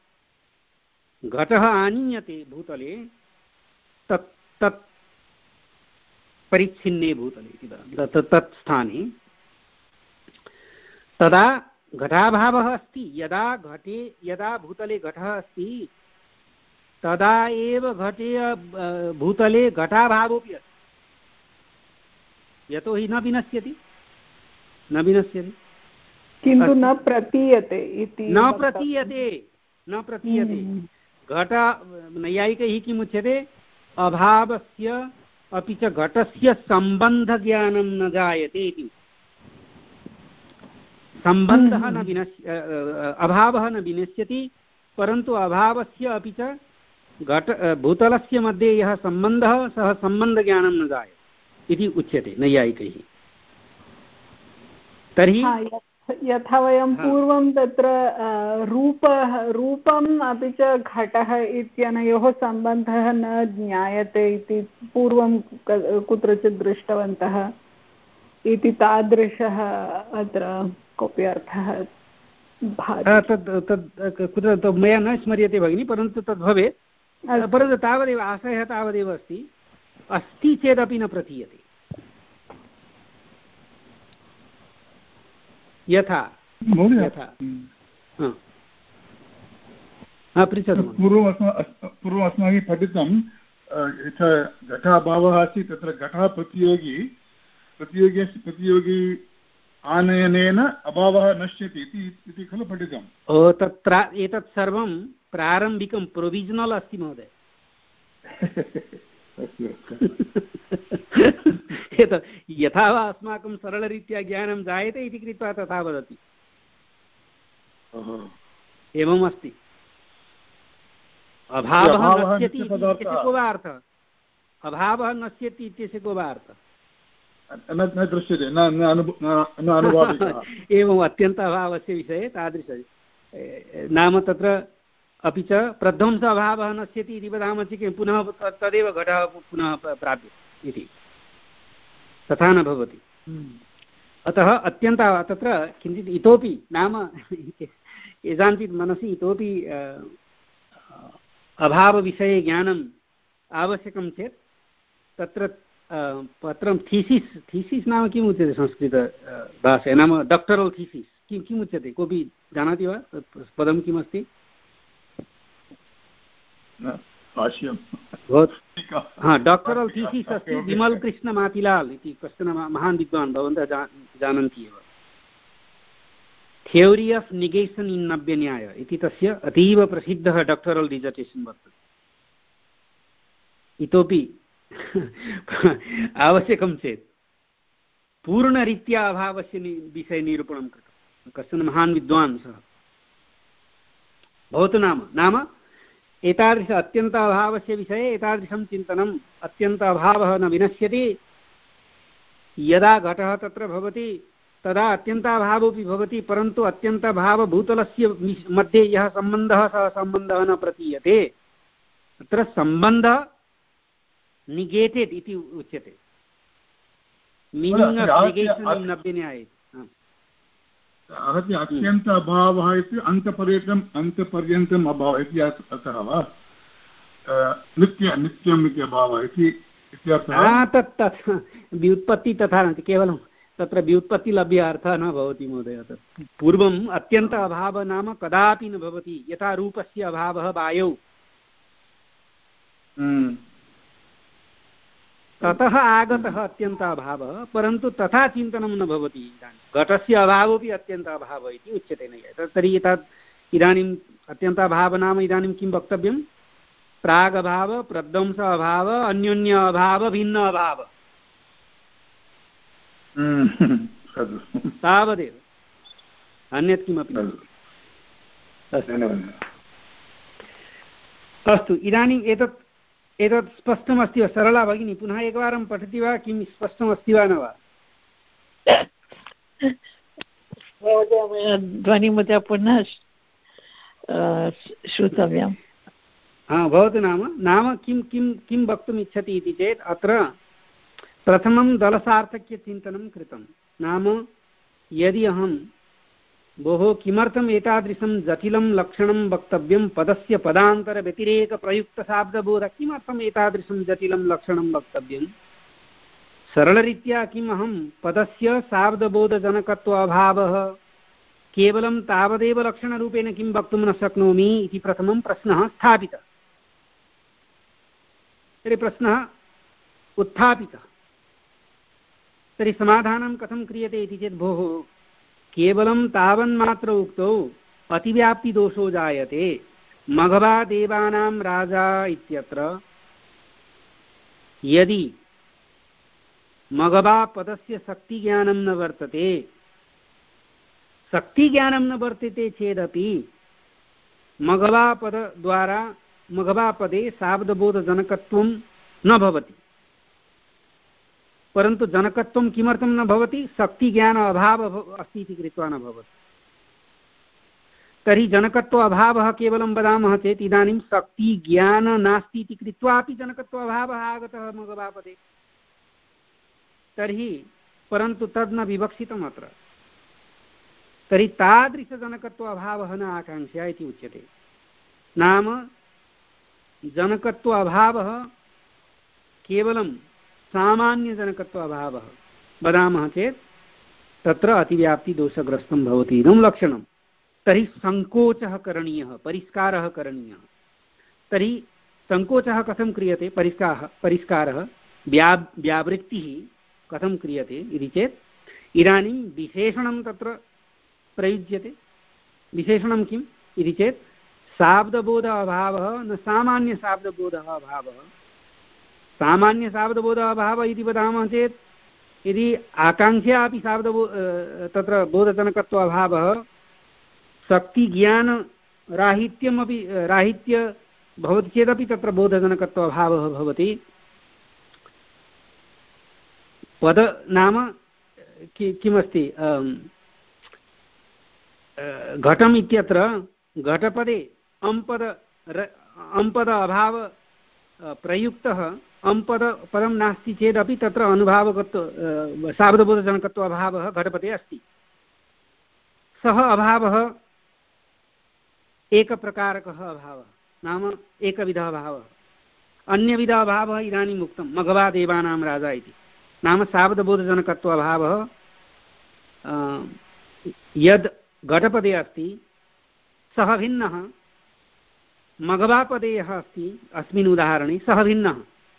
घटः आनीयते भूतले तत् तत् परिच्छिन्ने भूतले इति वदामि, तत् तत् स्थाने तदा घटाभावः अस्ति। यदा घटे यदा भूतले घटः अस्ति तदा एव घटे भूतले घटाभावोऽपि अस्ति, यतोहि न विनश्यति, न विनश्यति किन्तु न प्रतीयते इति। न प्रतीयते न प्रतीयते घट नैयायिकैः किम् उच्यते? अभावस्य अपि च घटस्य सम्बन्धज्ञानं न जायते इति। सम्बन्धः न विनश्य अभावः न विनश्यति, परन्तु अभावस्य अपि च घट भूतलस्य मध्ये यः सम्बन्धः सः सम्बन्धज्ञानं न जायते इति उच्यते नैयायिकैः। तर्हि यथा वयं पूर्वं तत्र रूपः रूपम् अपि च घटः इत्यनयोः सम्बन्धः न ज्ञायते इति पूर्वं कुत्रचित् दृष्टवन्तः इति, तादृशः अत्र कोऽपि अर्थः तद् तद् कुत्र मया न स्मर्यते भगिनि, परन्तु तद् भवेत्। परन्तु तावदेव आशयः तावदेव अस्ति, अस्ति चेदपि न प्रतीयते। यथा यथा पृच्छतु। पूर्वम् पूर्वम् अस्माभिः पठितं यथा घटाभावः अस्ति, तत्र घटः प्रतियोगी प्रतियोगी प्रतियोगी आनयनेन अभावः नश्यति इति खलु पठितम्। ओ तत्र एतत् सर्वं प्रारम्भिकं प्रोविजनल् अस्ति महोदय। एतत् यथा वा अस्माकं सरलरीत्या ज्ञानं जायते इति कृत्वा तथा वदति। एवम् अस्ति। अभावः नश्यति इत्यस्य को वा अर्थः? अभावः नश्यति इत्यस्य को वा अर्थः? न दृश्यते, न अनुभवः। एवम् अत्यन्त अभावस्य विषये तादृश नाम तत्र अपि च प्रध्वंस अभावः नश्यति इति वदामः चेत् पुनः तदेव घटः पुनः प्राप्यते इति, तथा न भवति। अतः अत्यन्त तत्र किञ्चित् इतोपि नाम यजाञ्चित् मनसि इतोपि अभावविषये ज्ञानम् आवश्यकं चेत् तत्र पत्रं थीसिस् थीसिस् नाम किम् उच्यते संस्कृतभाषायां? नाम डाक्टरल् थीसिस् किं किम् उच्यते? कोऽपि जानाति वा तत् पदं किमस्ति? हा, डाक्टरल् थीसिस् अस्ति। विमल कृष्ण मातिलाल् इति कश्चन महान् विद्वान्, भवन्तः जा जानन्ति एव। Theory of negation in Navyanyaya इति तस्य अतीव प्रसिद्धः डाक्टरल् डिसर्टेशन् वर्तते। इतोपि आवश्यकं चेत् पूर्णरीत्या अभावस्य विषये निरूपणं कृतं कश्चन महान् विद्वान् सः भवतु। नाम नाम एतादृश अत्यन्त अभावस्य विषये एतादृशं चिन्तनम्, अत्यन्त अभावः न विनश्यति। यदा घटः तत्र भवति तदा अत्यन्ताभावोऽपि भवति, परन्तु अत्यन्तभावभूतलस्य मध्ये यः सम्बन्धः सः सम्बन्धः न प्रतीयते। तत्र सम्बन्धः निगेटेड् इति उच्यते। मीनिङ्ग् आफ् निगेशन् इन् नव्यन्याये आहत्य अत्यन्त अभावः इति अन्तपर्यन्तम् अन्तपर्यन्तम् अभावः इति अर्थः वा? नित्य नित्यम् इति अभावः इति इत्यर्थः? तत् तत् व्युत्पत्ति तथा नास्ति, केवलं तत्र व्युत्पत्तिलभ्य अर्थः न भवति महोदय। तत् पूर्वम् अत्यन्त अभावः नाम कदापि न भवति, यथा रूपस्य अभावः वायौ, ततः आगतः अत्यन्त अभावः, परन्तु तथा चिन्तनं न भवति। इदानीं घटस्य अभावोऽपि अत्यन्त अभावः इति उच्यते न। तर्हि एतत् इदानीं अत्यन्ताभाव नाम इदानीं किं वक्तव्यं? प्रागभाव, प्रध्वंस अभाव, अन्योन्य अभाव, भिन्न अभाव, तावदेव, अन्यत् किमपि न। अस्तु, इदानीम् एतत् एतत् स्पष्टमस्ति वा? सरला भगिनी पुनः एकवारं पठति वा? किं स्पष्टमस्ति वा न वा? ध्वनिमुद्रा पुनः श्रोतव्यं। हा, भवतु। नाम नाम किं किं किं वक्तुम् इच्छति इति चेत् अत्र प्रथमं दलसार्थक्यचिन्तनं कृतं। नाम यदि अहं भोः किमर्थम् एतादृशं जटिलं लक्षणं वक्तव्यं, पदस्य पदान्तरव्यतिरेकप्रयुक्तशाब्दबोध, किमर्थम् एतादृशं जटिलं लक्षणं वक्तव्यं? सरलरीत्या किम् अहं पदस्य शाब्दबोधजनकत्व अभावः केवलं तावदेव लक्षणरूपेण किं वक्तुं न शक्नोमि इति प्रथमं प्रश्नः स्थापितः। तर्हि प्रश्नः उत्थापितः, तर्हि समाधानं कथं क्रियते इति चेत् भोः केवलं तावन्मात्र उक्तौ अतिव्याप्तिदोषो जायते। मघवा देवानां राजा इत्यत्र यदि मघवा पदस्य शक्तिज्ञानं न वर्तते, शक्तिज्ञानं न वर्तते चेदपि मघवापदद्वारा मघवापदे शाब्दबोधजनकत्वं न भवति। परन्तु जनकत्वं किमर्थं न भवति? शक्तिज्ञान अभावः अस्ति इति कृत्वा न भवति। तर्हि जनकत्व अभावः केवलं वदामः चेत् इदानीं शक्तिज्ञान नास्ति इति कृत्वापि जनकत्व अभावः आगतः मघवापदे। तर्हि परन्तु तद् न विवक्षितम् अत्र। तर्हि तादृशजनकत्व अभावः न आकाङ्क्षा इति उच्यते। नाम जनकत्व अभावः केवलं सामान्यजनकत्व अभावः वदामः चेत् तत्र अतिव्याप्तिदोषग्रस्तं भवति इदं लक्षणं। तर्हि सङ्कोचः करणीयः, परिष्कारः करणीयः। तर्हि सङ्कोचः कथं क्रियते? परिष्कारः परिष्कारः व्या व्यावृत्तिः कथं क्रियते इति चेत् इदानीं विशेषणं तत्र प्रयुज्यते। विशेषणं किम् इति चेत् शाब्दबोध अभावः न सामान्यशाब्दबोधः अभावः। सामान्यशाब्दबोधः अभावः इति वदामः चेत् यदि आकाङ्क्षा अपि शाब्दबो तत्र बोधजनकत्व अभावः शक्तिज्ञानराहित्यमपि राहित्य भवति चेदपि तत्र बोधजनकत्व अभावः भवति। पद नाम कि किमस्ति? घटम् इत्यत्र घटपदे अम्पद अम्पद अभाव प्रयुक्तः अम्पद पदं नास्ति चेदपि तत्र अनुभावकत्व शाब्दबोधजनकत्व अभावः घटपदे अस्ति। सः अभावः एकप्रकारकः अभावः, नाम एकविधः अभावः। अन्यविधः अभावः इदानीम् उक्तं मघवा देवानां राजा इति, नाम शाब्दबोधजनकत्व अभावः यद् घटपदे अस्ति सः भिन्नः, मघवापदे यः अस्ति अस्मिन् उदाहरणे सः भिन्नः।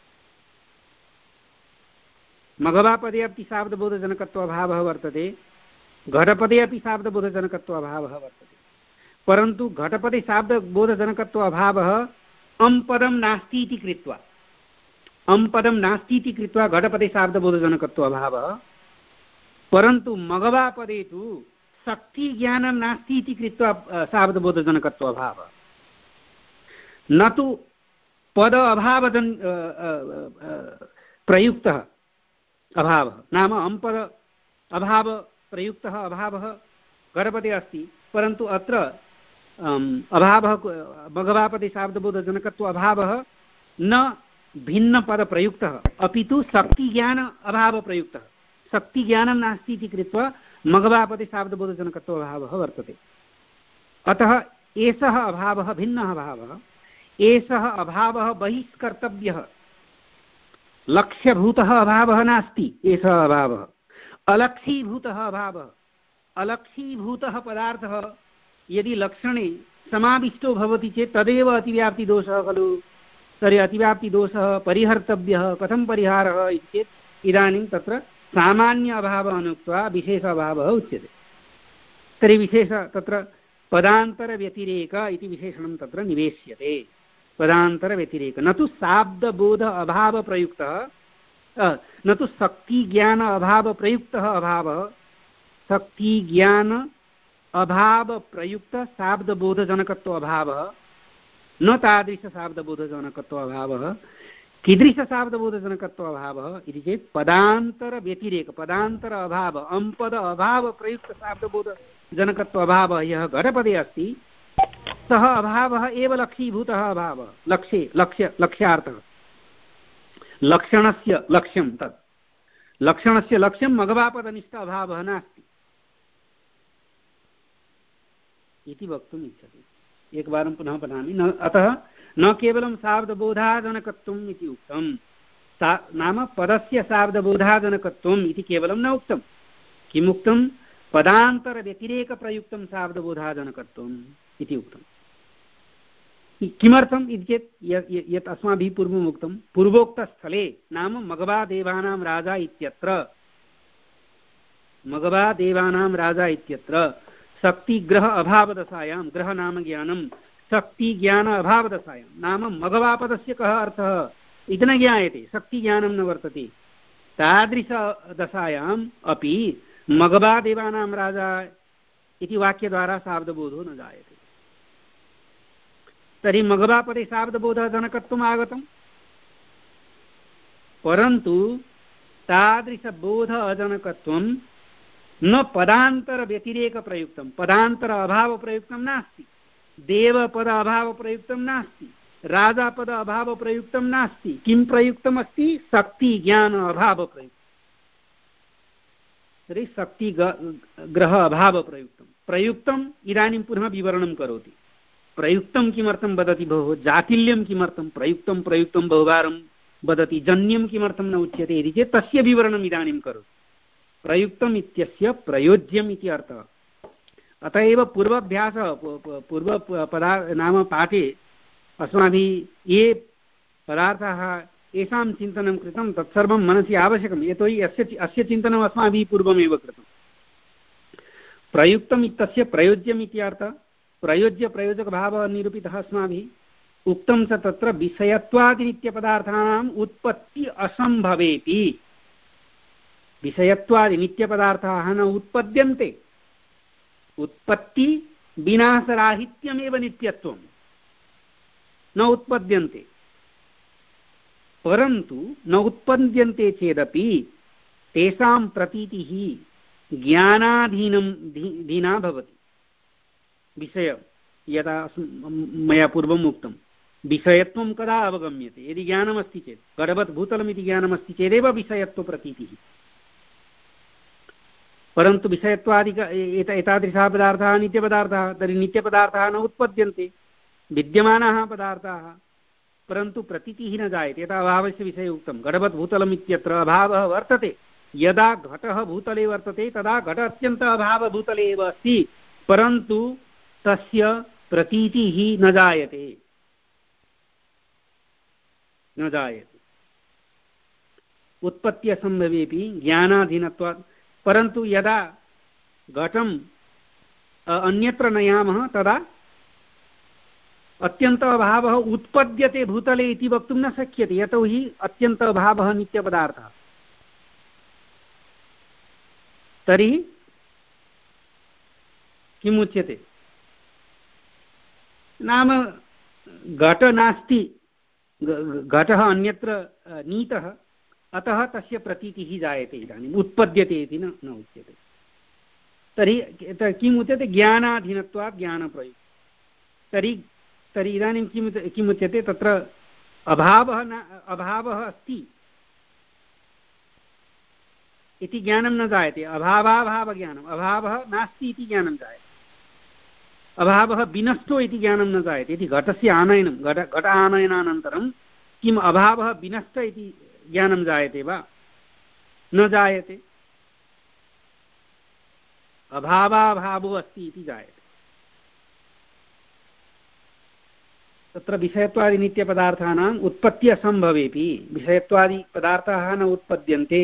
मघवापदे अपि शाब्दबोधजनकत्व अभावः वर्तते, घटपदे अपि शाब्दबोधजनकत्व अभावः वर्तते। परन्तु घटपदे शाब्दबोधजनकत्व अभावः अम्पदं नास्ति इति कृत्वा अम्पदं नास्ति इति कृत्वा घटपदे शाब्दबोधजनकत्व अभावः, परन्तु मघवापदे तु शक्तिज्ञानं नास्ति इति कृत्वा शाब्दबोधजनकत्व अभावः। न तु पद अभावजन प्रयुक्तः अभावः, नाम अम्पद अभाव प्रयुक्तः अभावः घटपदे अस्ति, परन्तु अत्र अभावः मघवापदे शाब्दबोधजनकत्व अभावः न भिन्नपदप्रयुक्तः अपि तु शक्तिज्ञान अभावप्रयुक्तः। शक्तिज्ञानं नास्ति इति कृत्वा मघवापदे शाब्दबोधजनकत्व अभावः वर्तते। अतः एषः अभावः भिन्नः अभावः, एषः अभावः बहिष्कर्तव्यः, लक्ष्यभूतः अभावः नास्ति। एषः अभावः अलक्षीभूतः अभावः। अलक्षीभूतः पदार्थः यदि लक्षणे समाविष्टो भवति चेत् तदेव अतिव्याप्तिदोषः खलु। तर्हि अतिव्याप्तिदोषः परिहर्तव्यः। कथं परिहारः इति चेत् इदानीं तत्र सामान्य अभावः अनुक्त्वा विशेष अभावः उच्यते। तर्हि विशेष तत्र पदान्तरव्यतिरेक इति विशेषणं तत्र निवेश्यते। पदान्तरव्यतिरेक न तु शाब्दबोध अभावप्रयुक्तः, न तु शक्तिज्ञान अभावप्रयुक्तः अभावः, शक्तिज्ञान अभावप्रयुक्त शाब्दबोधजनकत्व अभावः न तादृशशाब्दबोधजनकत्व अभावः। कीदृशशाब्दबोधजनकत्व अभावः इति चेत् पदान्तरव्यतिरेक, पदान्तर अभाव, अम्पद अभावप्रयुक्तशाब्दबोधजनकत्व अभावः यः घटपदे अस्ति सः अभावः एव लक्ष्यीभूतः अभावः, लक्ष्ये लक्ष्य लक्ष्यार्थः, लक्षणस्य लक्ष्यं तत्, लक्षणस्य लक्ष्यं मघवापदनिष्ठ अभावः नास्ति इति वक्तुम् इच्छति। एकवारं पुनः पठामि। न अतः न केवलं शाब्दबोधाजनकत्वम् इति उक्तं, सा नाम पदस्य शाब्दबोधाजनकत्वम् इति केवलं न उक्तं। किमुक्तं? पदान्तरव्यतिरेकप्रयुक्तं शाब्दबोधाजनकत्वम् इति उक्तम्। किमर्थम् इति चेत् यत् अस्माभिः पूर्वम् उक्तं, पूर्वोक्तस्थले नाम मघवादेवानां राजा इत्यत्र, मघवादेवानां राजा इत्यत्र शक्तिग्रह अभावदशायां, ग्रह नाम ज्ञानं, शक्तिज्ञान अभावदशायां नाम मघवापदस्य कः अर्थः इति न ज्ञायते, शक्तिज्ञानं न वर्तते, तादृशदशायाम् अपि मघवादेवानां राजा इति वाक्यद्वारा शाब्दबोधो न जायते। तर्हि मघवापदे शाब्दबोधजनकत्वम् आगतं, परन्तु तादृशबोध अजनकत्वं न पदान्तरव्यतिरेकप्रयुक्तं, पदान्तर अभावप्रयुक्तं नास्ति, देवपद अभावप्रयुक्तं नास्ति, राजापद अभावप्रयुक्तं नास्ति। किं प्रयुक्तमस्ति? शक्तिज्ञान अभावप्रयुक्तं। तर्हि शक्तिग्रह अभावप्रयुक्तं प्रयुक्तम् इदानीं पुनः विवरणं करोति। प्रयुक्तं किमर्थं वदति भोः? जातिल्यं किमर्थं? प्रयुक्तं प्रयुक्तं बहुवारं वदति, जन्यं किमर्थं न उच्यते इति चेत् तस्य विवरणम् इदानीं करोति। प्रयुक्तम् इत्यस्य प्रयोज्यम् इति अर्थः। अत एव पूर्वाभ्यासः, पूर्वपदा नाम पाठे अस्माभिः ये पदार्थाः येषां चिन्तनं कृतं तत्सर्वं मनसि आवश्यकं, यतोहि अस्य अस्य चिन्तनम् अस्माभिः पूर्वमेव कृतं। प्रयुक्तम् इत्यस्य प्रयोज्यम् इति अर्थः। प्रयोज्यप्रयोजकभावः निरूपितः अस्माभिः। उक्तं च तत्र विषयत्वादिनित्यपदार्थानाम् उत्पत्ति असम्भवेति। विषयत्वादि नित्यपदार्थाः न उत्पद्यन्ते, उत्पत्ति विनाशराहित्यमेव नित्यत्वं, न उत्पद्यन्ते। परन्तु न उत्पद्यन्ते चेदपि तेषां प्रतीतिः ज्ञानाधीनं धीना भवति। विषय यदा मया पूर्वम् उक्तं, विषयत्वं कदा अवगम्यते? यदि ज्ञानमस्ति चेत्, घटवत् भूतलमिति ज्ञानमस्ति चेदेव विषयत्वप्रतीतिः। परन्तु विषयत्वादिक एतादृशाः पदार्थाः नित्यपदार्थाः, तर्हि नित्यपदार्थाः न उत्पद्यन्ते, विद्यमानाः पदार्थाः, परन्तु प्रतीतिः न जायते। यथा अभावस्य विषये उक्तं, घटवत् भूतलम् इत्यत्र अभावः वर्तते। यदा घटः भूतले वर्तते तदा घट अत्यन्त अभावभूतले एव अस्ति, परन्तु तस्य प्रतीतिः न जायते, न जायते। उत्पत्त्यसम्भवेपि ज्ञानाधीनत्वात्। परन्तु यदा घटम् अन्यत्र नयामः तदा अत्यन्त अभावः उत्पद्यते भूतले इति वक्तुं न शक्यते, यतोहि अत्यन्त अभावः नित्यपदार्थः। तर्हि किम् उच्यते? नाम घट नास्ति, घटः अन्यत्र नीतः, अतः तस्य प्रतीतिः जायते, इदानीम् उत्पद्यते इति न न उच्यते। तर्हि किम् उच्यते? ज्ञानाधीनत्वात् ज्ञानप्रयुक्तं। तर्हि तर्हि इदानीं किम् किम् उच्यते? तत्र अभावः न अभावः अस्ति इति ज्ञानं न जायते, अभावाभावज्ञानम्, अभावः नास्ति इति ज्ञानं जायते, अभावः विनष्टो इति ज्ञानं न जायते। इति घटस्य आनयनं, घट घट आनयनानन्तरं किम् अभावः विनष्ट इति ज्ञानं जायते वा? न जायते। अभावाभावो अस्ति इति जायते। तत्र विषयत्वादिनित्यपदार्थानाम् उत्पत्ति असम्भवेपि, विषयत्वादिपदार्थाः न उत्पद्यन्ते।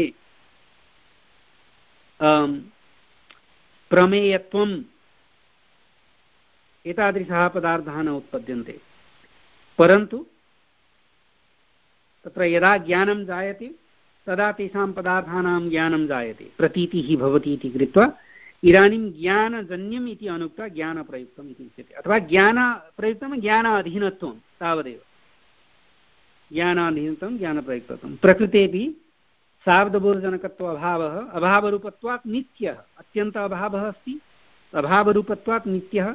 प्रमेयत्वं एतादृशाः पदार्थाः न उत्पद्यन्ते। परन्तु तत्र यदा ज्ञानं जायते तदा तेषां पदार्थानां ज्ञानं जायते, प्रतीतिः भवति इति कृत्वा इदानीं ज्ञानजन्यम् इति अनुक्त्वा ज्ञानप्रयुक्तम् इति उच्यते। अथवा ज्ञानप्रयुक्तं ज्ञानाधीनत्वं तावदेव, ज्ञानाधीनत्वं ज्ञानप्रयुक्तत्वं। प्रकृतेपि सार्वबोधजनकत्व अभावः अभावरूपत्वात् नित्यः, अत्यन्त अभावः अस्ति, अभावरूपत्वात् नित्यः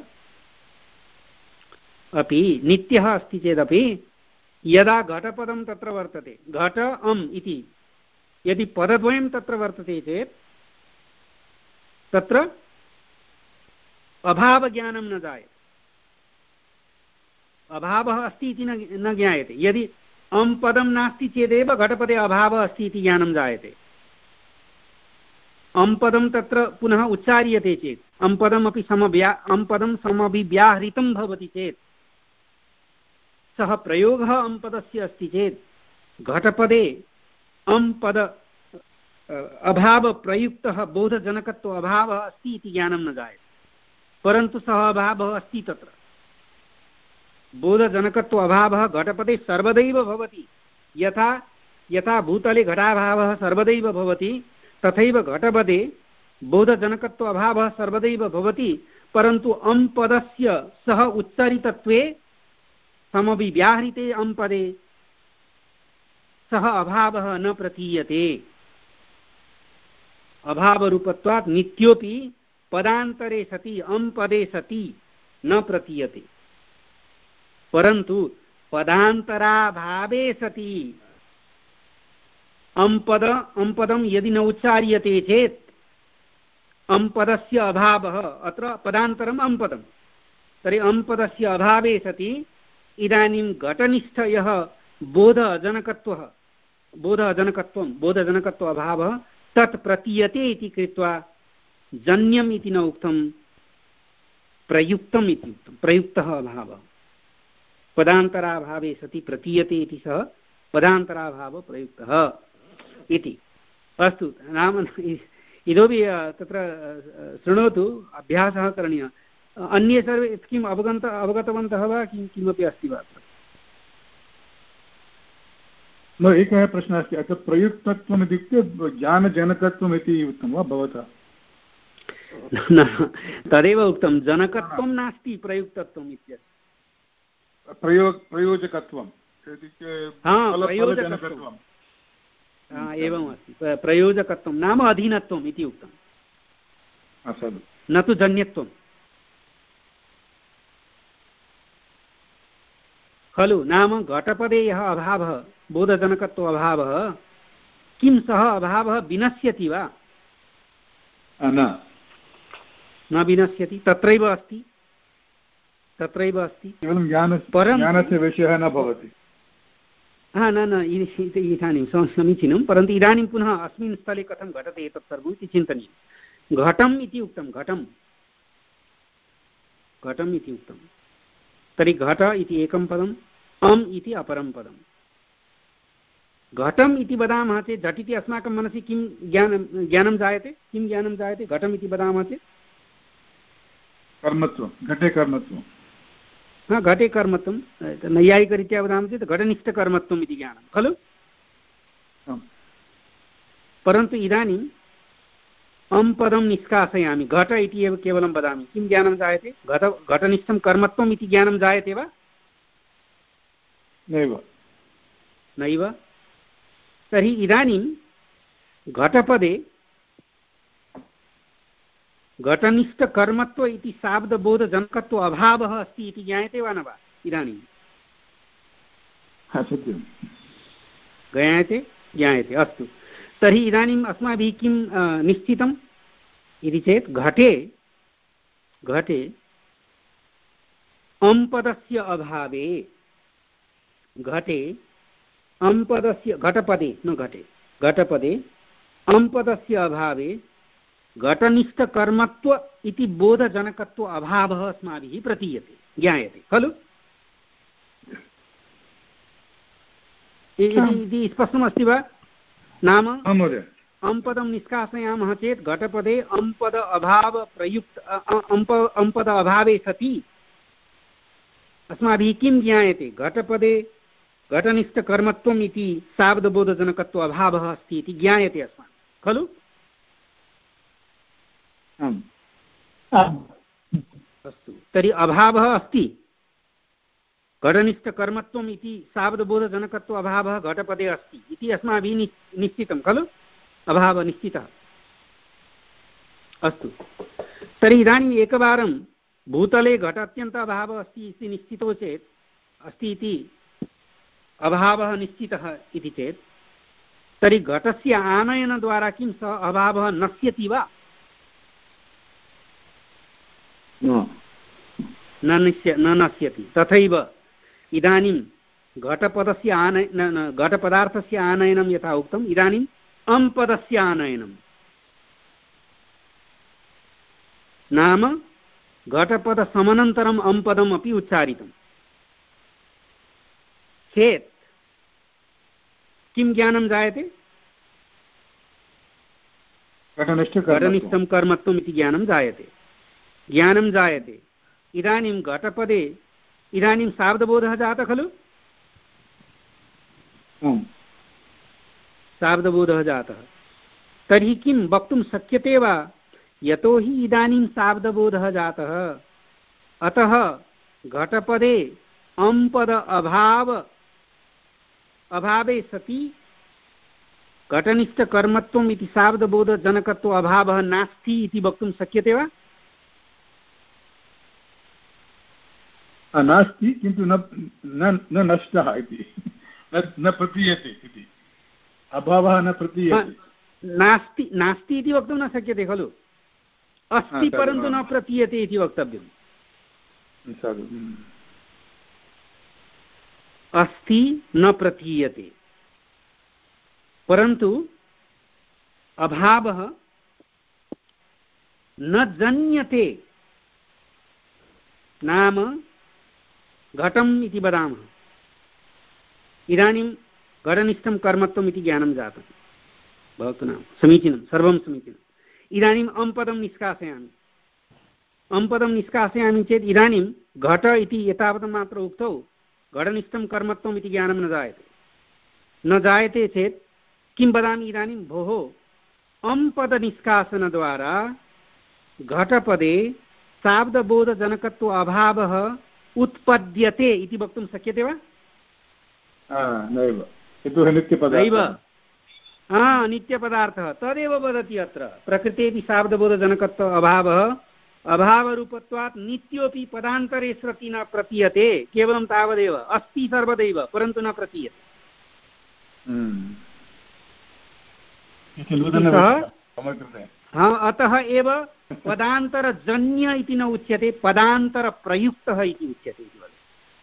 अपि नित्यः अस्ति चेदपि यदा घटपदं तत्र वर्तते, घट अम् इति यदि पदद्वयं तत्र वर्तते चेत् तत्र अभावज्ञानं न जायते, अभावः अस्ति इति न ज्ञायते। यदि अं पदं नास्ति चेदेव घटपदे अभावः अस्ति इति ज्ञानं जायते। अं पदं तत्र पुनः उच्चार्यते चेत्, अं पदमपि समव्या अं पदं समभिव्याहृतं भवति चेत्, सः प्रयोगः अं पदस्य अस्ति चेत् घटपदे अं पद अभावप्रयुक्तः बोधजनकत्व अभावः अस्ति इति ज्ञानं न जायते। परन्तु सः अभावः अस्ति, तत्र बोधजनकत्व अभावः घटपदे सर्वदैव भवति। यथा यथा भूतले घटाभावः सर्वदैव भवति तथैव घटपदे बोधजनकत्व अभावः सर्वदैव भवति। परन्तु अं पदस्य सः उच्चारितत्वे समभिव्याहृते अं पदे सः अभावः न प्रतीयते। अभावरूपत्वात् नित्योपि पदान्तरे सति अं पदे सति न प्रतीयते। परन्तु पदान्तराभावे सति अं पद अं पदं यदि न उच्चार्यते चेत् अं पदस्य अभावः, अत्र पदान्तरम् अं पदं, तर्हि अं पदस्य अभावे सति इदानीं घटनिष्ठ यः बोधजनकत्वः बोधजनकत्वं बोधजनकत्व अभावः तत् प्रतीयते इति कृत्वा जन्यम् इति न उक्तं, प्रयुक्तम् इति उक्तं। प्रयुक्तः अभावः पदान्तराभावे सति प्रतीयते इति सः पदान्तराभावः प्रयुक्तः इति। अस्तु, नाम इतोपि तत्र शृणोतु, अभ्यासः करणीयः। अन्ये सर्वे किम् अवगत अवगतवन्तः वा, किं किमपि अस्ति वा? न, एकः प्रश्नः अस्ति। अत्र प्रयुक्तत्वम् इत्युक्ते ज्ञानजनकत्वम् इति उक्तं वा भवता? न, तदेव उक्तं, जनकत्वं नास्ति, प्रयुक्तत्वम् इत्यस्य। प्रयोग प्रयोजकत्वं प्रयोजकत्वम् एवम् अस्ति। प्रयोजकत्वं नाम अधीनत्वम् इति उक्तं, न तु जन्यत्वं खलु। नाम घटपदे यः अभावः बोधजनकत्व अभावः, किं सः अभावः विनश्यति वा? न विनश्यति, तत्रैव अस्ति, तत्रैव अस्ति। केवलं ज्ञानस्य विषयः न भवति। हा न न इदानीं समीचीनं, परन्तु इदानीं पुनः अस्मिन् स्थले कथं घटते एतत् सर्वम् इति चिन्तनीयं। घटम् इति उक्तं, घटं घटम् इति उक्तं, तर्हि घट इति एकं पदम्, अम् इति अपरं पदम्। घटम् इति वदामः चेत् घट इति अस्माकं मनसि किं ज्ञानं ज्ञानं जायते? किं ज्ञानं जायते घटम् इति वदामः चेत्? कर्मत्वं, घटे कर्मत्वं। हा, घटे कर्मत्वं, नैयायिकरीत्या वदामः चेत् घटनिष्ठकर्मत्वम् इति ज्ञानं खलु। परन्तु इदानीम् अं पदं निष्कासयामि, घट इति एव केवलं वदामि, किं ज्ञानं जायते? घट घटनिष्ठं कर्मत्वम् इति ज्ञानं जायते वा? नैव नैव। तर्हि इदानीं घटपदे घटनिष्ठकर्मत्व इति शाब्दबोधजनकत्व अभावः अस्ति इति ज्ञायते वा न वा? इदानीं सत्यं ज्ञायते, ज्ञायते। अस्तु, तर्हि इदानीम् अस्माभिः किं निश्चितम् इति चेत् घटे घटे अं पदस्य अभावे, घटे अं पदस्य, घटपदे न घटे, घटपदे अं पदस्य अभावे घटनिष्ठकर्मत्व इति बोधजनकत्व अभावः अस्माभिः प्रतीयते, ज्ञायते खलु। इति स्पष्टमस्ति वा? नाम अं पदं निष्कासयामः चेत् घटपदे अं पद अभाव प्रयुक्त अं पद अभावे सति अस्माभिः किं ज्ञायते घटपदे घटनिष्ठकर्मत्वम् इति शाब्दबोधजनकत्व अभावः अस्ति इति ज्ञायते अस्माभिः खलु। अस्तु तर्हि अभावः अस्ति घटनिष्ठकर्मत्वम् इति शाब्दबोधजनकत्व अभावः घटपदे अस्ति इति अस्माभिः निश्चितं खलु अभावः निश्चितः। अस्तु तर्हि इदानीम् एकवारं भूतले घट अत्यन्त अभावः अस्ति इति निश्चितो चेत् अस्ति इति अभावः निश्चितः इति चेत् तर्हि घटस्य आनयनद्वारा किं सः अभावः नश्यति वा न निश्य न नश्यति। तथैव इदानीं घटपदस्य आनय घटपदार्थस्य आनयनं यथा उक्तम् इदानीम् अम् पदस्य आनयनं नाम घटपदसमनन्तरम् अम् पदम् अपि उच्चारितं चेत् किं ज्ञानं जायते घटनिष्ठं कर्मत्वम् इति ज्ञानं जायते ज्ञानं जायते। इदानीं घटपदे इदानीं शाब्दबोधः जातः खलु शाब्दबोधः जातः तर्हि किं वक्तुं शक्यते वा यतोहि इदानीं शाब्दबोधः जातः अतः घटपदे अम् पद अभाव अभावे सति घटनिष्ठकर्मत्वम् इति शाब्दबोधजनकत्व अभावः नास्ति इति वक्तुं शक्यते वा नास्ति किन्तु न न नष्टः इति न प्रतीयते इति अभावः न प्रतीयते नास्ति नास्ति इति वक्तुं न शक्यते खलु अस्ति परन्तु न प्रतीयते इति वक्तव्यम् अस्ति न प्रतीयते परन्तु अभावः न जन्यते नाम घटम् इति वदामः इदानीं घटनिष्ठं कर्मत्वम् इति ज्ञानं जातं भवतु नाम समीचीनं सर्वं समीचीनम् इदानीम् अम् पदं निष्कासयामि अम् पदं निष्कासयामि चेत् इदानीं घट इति एतावत् मात्र उक्तौ घटनिष्ठं कर्मत्वम् इति ज्ञानं न जायते न जायते चेत् किं वदामि इदानीं भोः अम् पदनिष्कासनद्वारा घटपदे शाब्दबोधजनकत्व अभावः उत्पद्यते इति वक्तुं शक्यते वा नैव यतोहि नित्यपदार्थः हा नित्यपदार्थः तदेव वदति अत्र प्रकृतेऽपि शाब्दबोधजनकत्व अभावः अभावरूपत्वात् नित्योऽपि पदान्तरे सति न प्रतीयते केवलं तावदेव अस्ति सर्वदैव परन्तु न प्रतीयते हा अतः एव पदान्तरजन्य इति न उच्यते पदान्तरप्रयुक्तः इति उच्यते इति वदति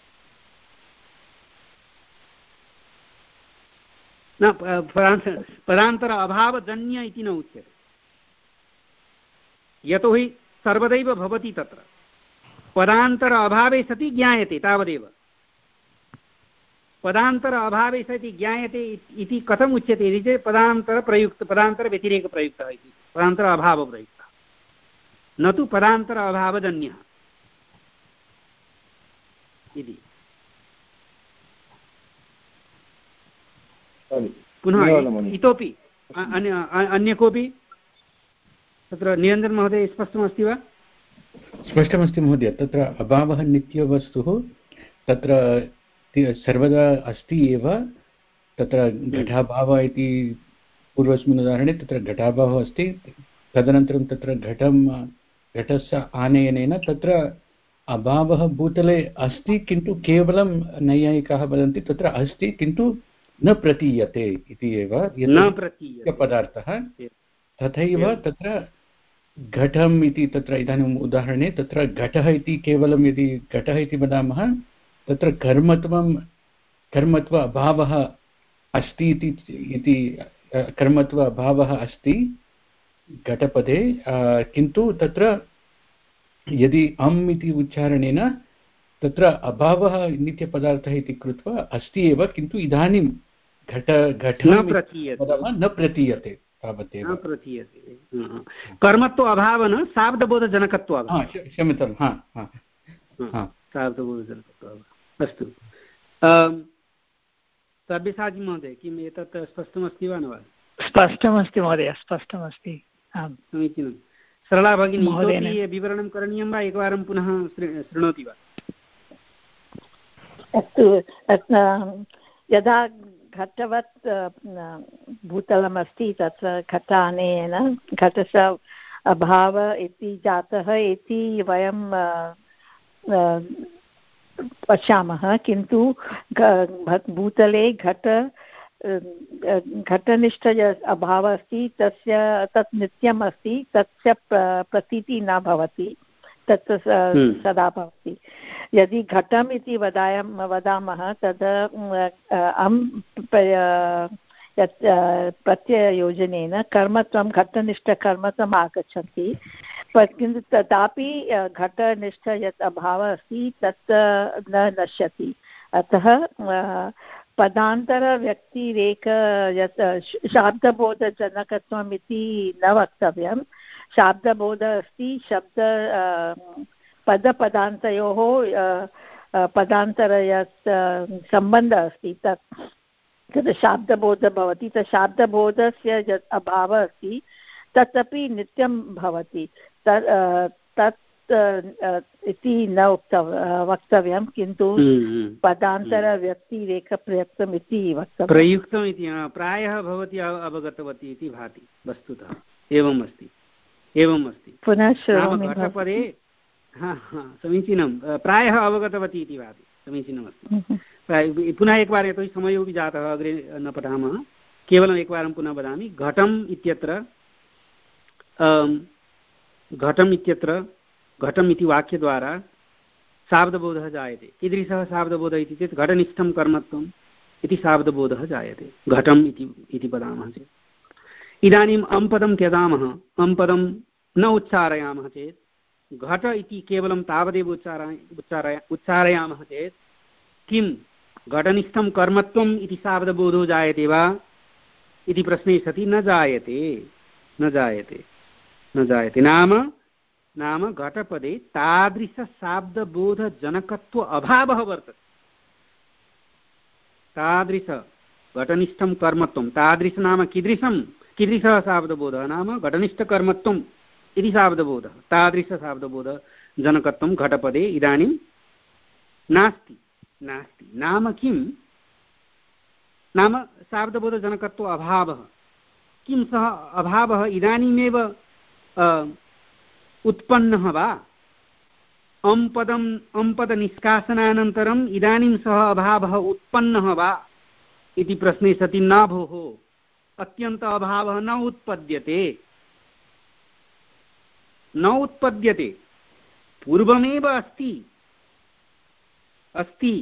न पदान्तर अभावजन्य इति न उच्यते यतोहि सर्वदैव भवति तत्र पदान्तर अभावे सति ज्ञायते तावदेव पदान्तर अभावे सति ज्ञायते इति कथम् उच्यते इति चेत् पदान्तरप्रयुक्त पदान्तरव्यतिरेकप्रयुक्तः इति पदान्तर अभावप्रयुक्तः न तु पदान्तर अभावजन्यः इति पुनः इतोपि अन्य कोऽपि तत्र निरञ्जन महोदय स्पष्टमस्ति वा स्पष्टमस्ति महोदय तत्र अभावः नित्यवस्तुः तत्र सर्वदा अस्ति एव तत्र घटाभावः इति पूर्वस्मिन् उदाहरणे तत्र घटाभावः अस्ति तदनन्तरं तत्र घटं घटस्य आनयनेन तत्र अभावः भूतले अस्ति किन्तु केवलं नैयायिकाः वदन्ति तत्र अस्ति किन्तु न प्रतीयते इति एव न प्रतीयते पदार्थः तथैव तत्र घटम् इति तत्र इदानीम् उदाहरणे तत्र घटः इति केवलं यदि घटः इति वदामः तत्र कर्मत्वं कर्मत्व अभावः अस्ति इति कर्मत्व अभावः अस्ति घटपदे किन्तु तत्र यदि अम् इति उच्चारणेन तत्र अभावः नित्यपदार्थः इति कृत्वा अस्ति एव किन्तु इदानीं घट घटं न प्रतीयते तावदेव न प्रतीयते कर्मत्व अभावः न शाब्दबोधजनकत्व क्षम्यतां हा हा सार्वभौमजनकत्वम् अस्तु सर्वेसाजी महोदय किम् एतत् स्पष्टमस्ति वा न वा स्पष्टमस्ति महोदय स्पष्टमस्ति आम् समीचीनं सरला भगिनी इतोपि विवरणं करणीयं वा एकवारं पुनः शृणोति वा अस्तु यदा घटवत् भूतलमस्ति तत्र घटानेन घटस्य अभाव इति जातः इति वयं पश्यामः किन्तु भूतले घट घटनिष्ठ अभावः अस्ति तस्य तत् नित्यम् अस्ति तस्य प्रतीतिः न भवति तत् सदा भवति यदि घटम् इति वदामः वदामः तद् अं यत् प्रत्ययोजनेन कर्मत्वं घटनिष्ठकर्मत्वम् आगच्छन्ति किन्तु तथापि घटनिष्ठ यत् अभावः अस्ति तत् न नश्यति अतः पदान्तरव्यक्तिरेक यत् शाब्दबोधजनकत्वम् इति न वक्तव्यं शाब्दबोधः अस्ति शब्द पदपदान्तयोः पदान्तर यत् सम्बन्धः अस्ति तत् तद् शाब्दबोधः भवति तत् शाब्दबोधस्य यत् अभावः अस्ति तदपि नित्यं भवति तत् तत् इति न उक्तव वक्तव्यं किन्तु पदान्तरव्यक्तिरेकप्रयुक्तम् इति वक्तव्यं प्रयुक्तम् इति प्रायः भवती अवगतवती इति भाति वस्तुतः एवम् अस्ति एवम् अस्ति पुनः घटपदे हा हा समीचीनं प्रायः अवगतवती इति भाति समीचीनमस्ति पुनः एकवारं यतोहि समयोपि जातः अग्रे न पठामः केवलम् एकवारं पुनः वदामि घटम् इत्यत्र घटम् इत्यत्र घटम् इति वाक्यद्वारा शाब्दबोधः जायते कीदृशः शाब्दबोधः इति चेत् घटनिष्ठं कर्मत्वम् इति शाब्दबोधः जायते घटम् इति इति वदामः चेत् इदानीम् अं पदं त्यजामः अं पदं न उच्चारयामः चेत् घट इति केवलं तावदेव उच्चारय उच्चारय उच्चारयामः चेत् किं घटनिष्ठं कर्मत्वम् इति शाब्दबोधो जायते वा इति प्रश्ने सति न जायते न जायते न जायते नाम नाम घटपदे तादृशशाब्दबोधजनकत्व अभावः वर्तते तादृश घटनिष्ठं कर्मत्वं तादृश नाम कीदृशं कीदृशः शाब्दबोधः नाम घटनिष्ठकर्मत्वम् इति शाब्दबोधः तादृशशाब्दबोधजनकत्वं घटपदे इदानीं नास्ति नास्ति नाम किं नाम शाब्दबोधजनकत्व अभावः किं सः अभावः इदानीमेव उत्पन्नः वा अं पदम् अं पदनिष्कासनानन्तरम् इदानीं सः अभावः उत्पन्नः वा इति प्रश्ने सति न भोः अत्यन्त अभावः न उत्पद्यते न उत्पद्यते पूर्वमेव अस्ति अस्ति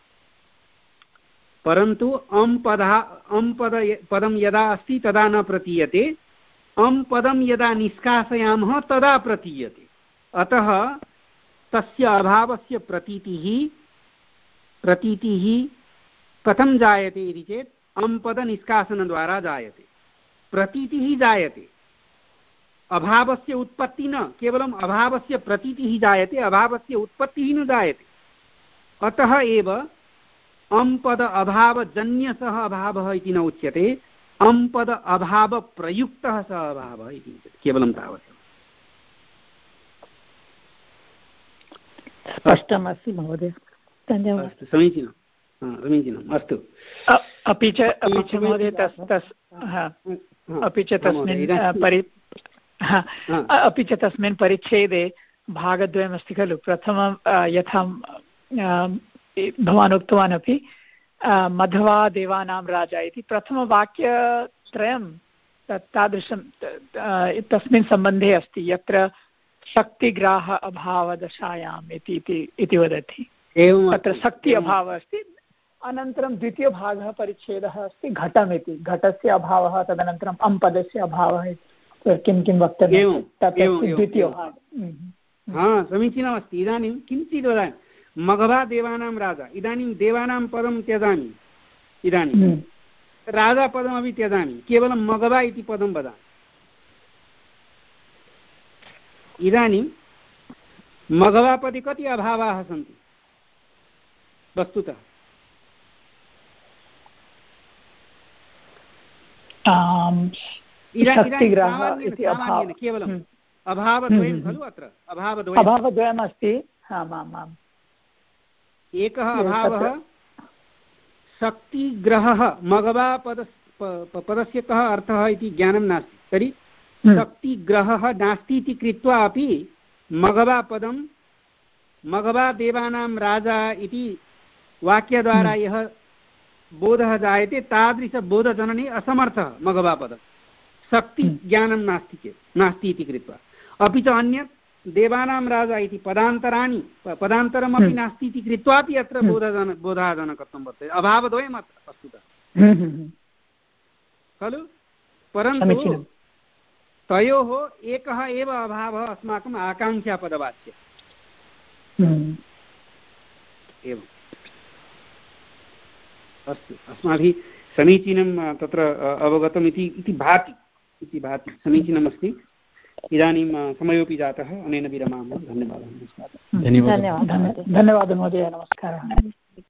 परन्तु अं पदः अं पद पदं यदा अस्ति तदा न प्रतीयते अं पदं यदा निष्कासयामः तदा प्रतीयते अतः तस्य अभावस्य प्रतीतिः प्रतीतिः कथं जायते इति चेत् अं पदनिष्कासनद्वारा जायते प्रतीतिः जायते अभावस्य उत्पत्ति न केवलम् अभावस्य प्रतीतिः जायते अभावस्य उत्पत्तिः न जायते अतः एव अं पद अभावजन्यसः अभावः इति न उच्यते अं पद अभावप्रयुक्तः सः अभावः इति उच्यते केवलं तावत् स्पष्टमस्ति महोदय धन्यवादः अस्तु समीचीनं समीचीनम् अस्तु अपि च अपि च महोदय तस् तस् अपि च तस्मिन् परि अपि च तस्मिन् परिच्छेदे भागद्वयमस्ति खलु प्रथमं यथा भवान् उक्तवान् अपि मध्वा देवानां राजा इति प्रथमवाक्यत्रयं तत् तादृशं तस्मिन् सम्बन्धे अस्ति यत्र शक्तिग्राह अभावदशायाम् इति इति वदति तत्र शक्ति अभावः अस्ति अनन्तरं द्वितीयभागः परिच्छेदः अस्ति घटम् इति घटस्य अभावः तदनन्तरम् अं पदस्य अभावः किं किं वक्तव्यं तत् द्वितीयभागः हा समीचीनमस्ति इदानीं किञ्चित् वदामि मघवा देवानां राजा इदानीं देवानां पदं त्यजामि इदानीं राजापदमपि त्यजामि केवलं मघवा इति पदं वदामि इदानीं मघवापदे कति अभावाः सन्ति वस्तुतः केवलम् अभावद्वयं खलु अत्र अभावद्वयम् अभावद्वयम् अस्ति आम् आम् आम् एकः अभावः शक्तिग्रहः मघवा पद पदस्य कः अर्थः इति ज्ञानं नास्ति तर्हि शक्तिग्रहः नास्ति इति कृत्वा अपि मघवा पदं मघवा देवानां राजा इति वाक्यद्वारा यः बोधः जायते तादृशबोधजनने असमर्थः मघवापदः शक्तिज्ञानं नास्ति चेत् नास्ति इति कृत्वा अपि च अन्यत् देवानां राजा इति पदान्तराणि पदान्तरमपि नास्ति इति कृत्वापि अत्र बोधजन बोधाजनकत्वं वर्तते अभावद्वयम् अत्र वस्तुतः खलु परन्तु तयोः एकः एव अभावः अस्माकम् आकाङ्क्षापदवाच्यः एवम् अस्तु अस्माभिः समीचीनं तत्र अवगतम् इति इति भाति इति भाति समीचीनमस्ति इदानीं समयोपि जातः अनेन विरमामः धन्यवादः नमस्कारः धन्यवादः धन्यवादः महोदय नमस्कारः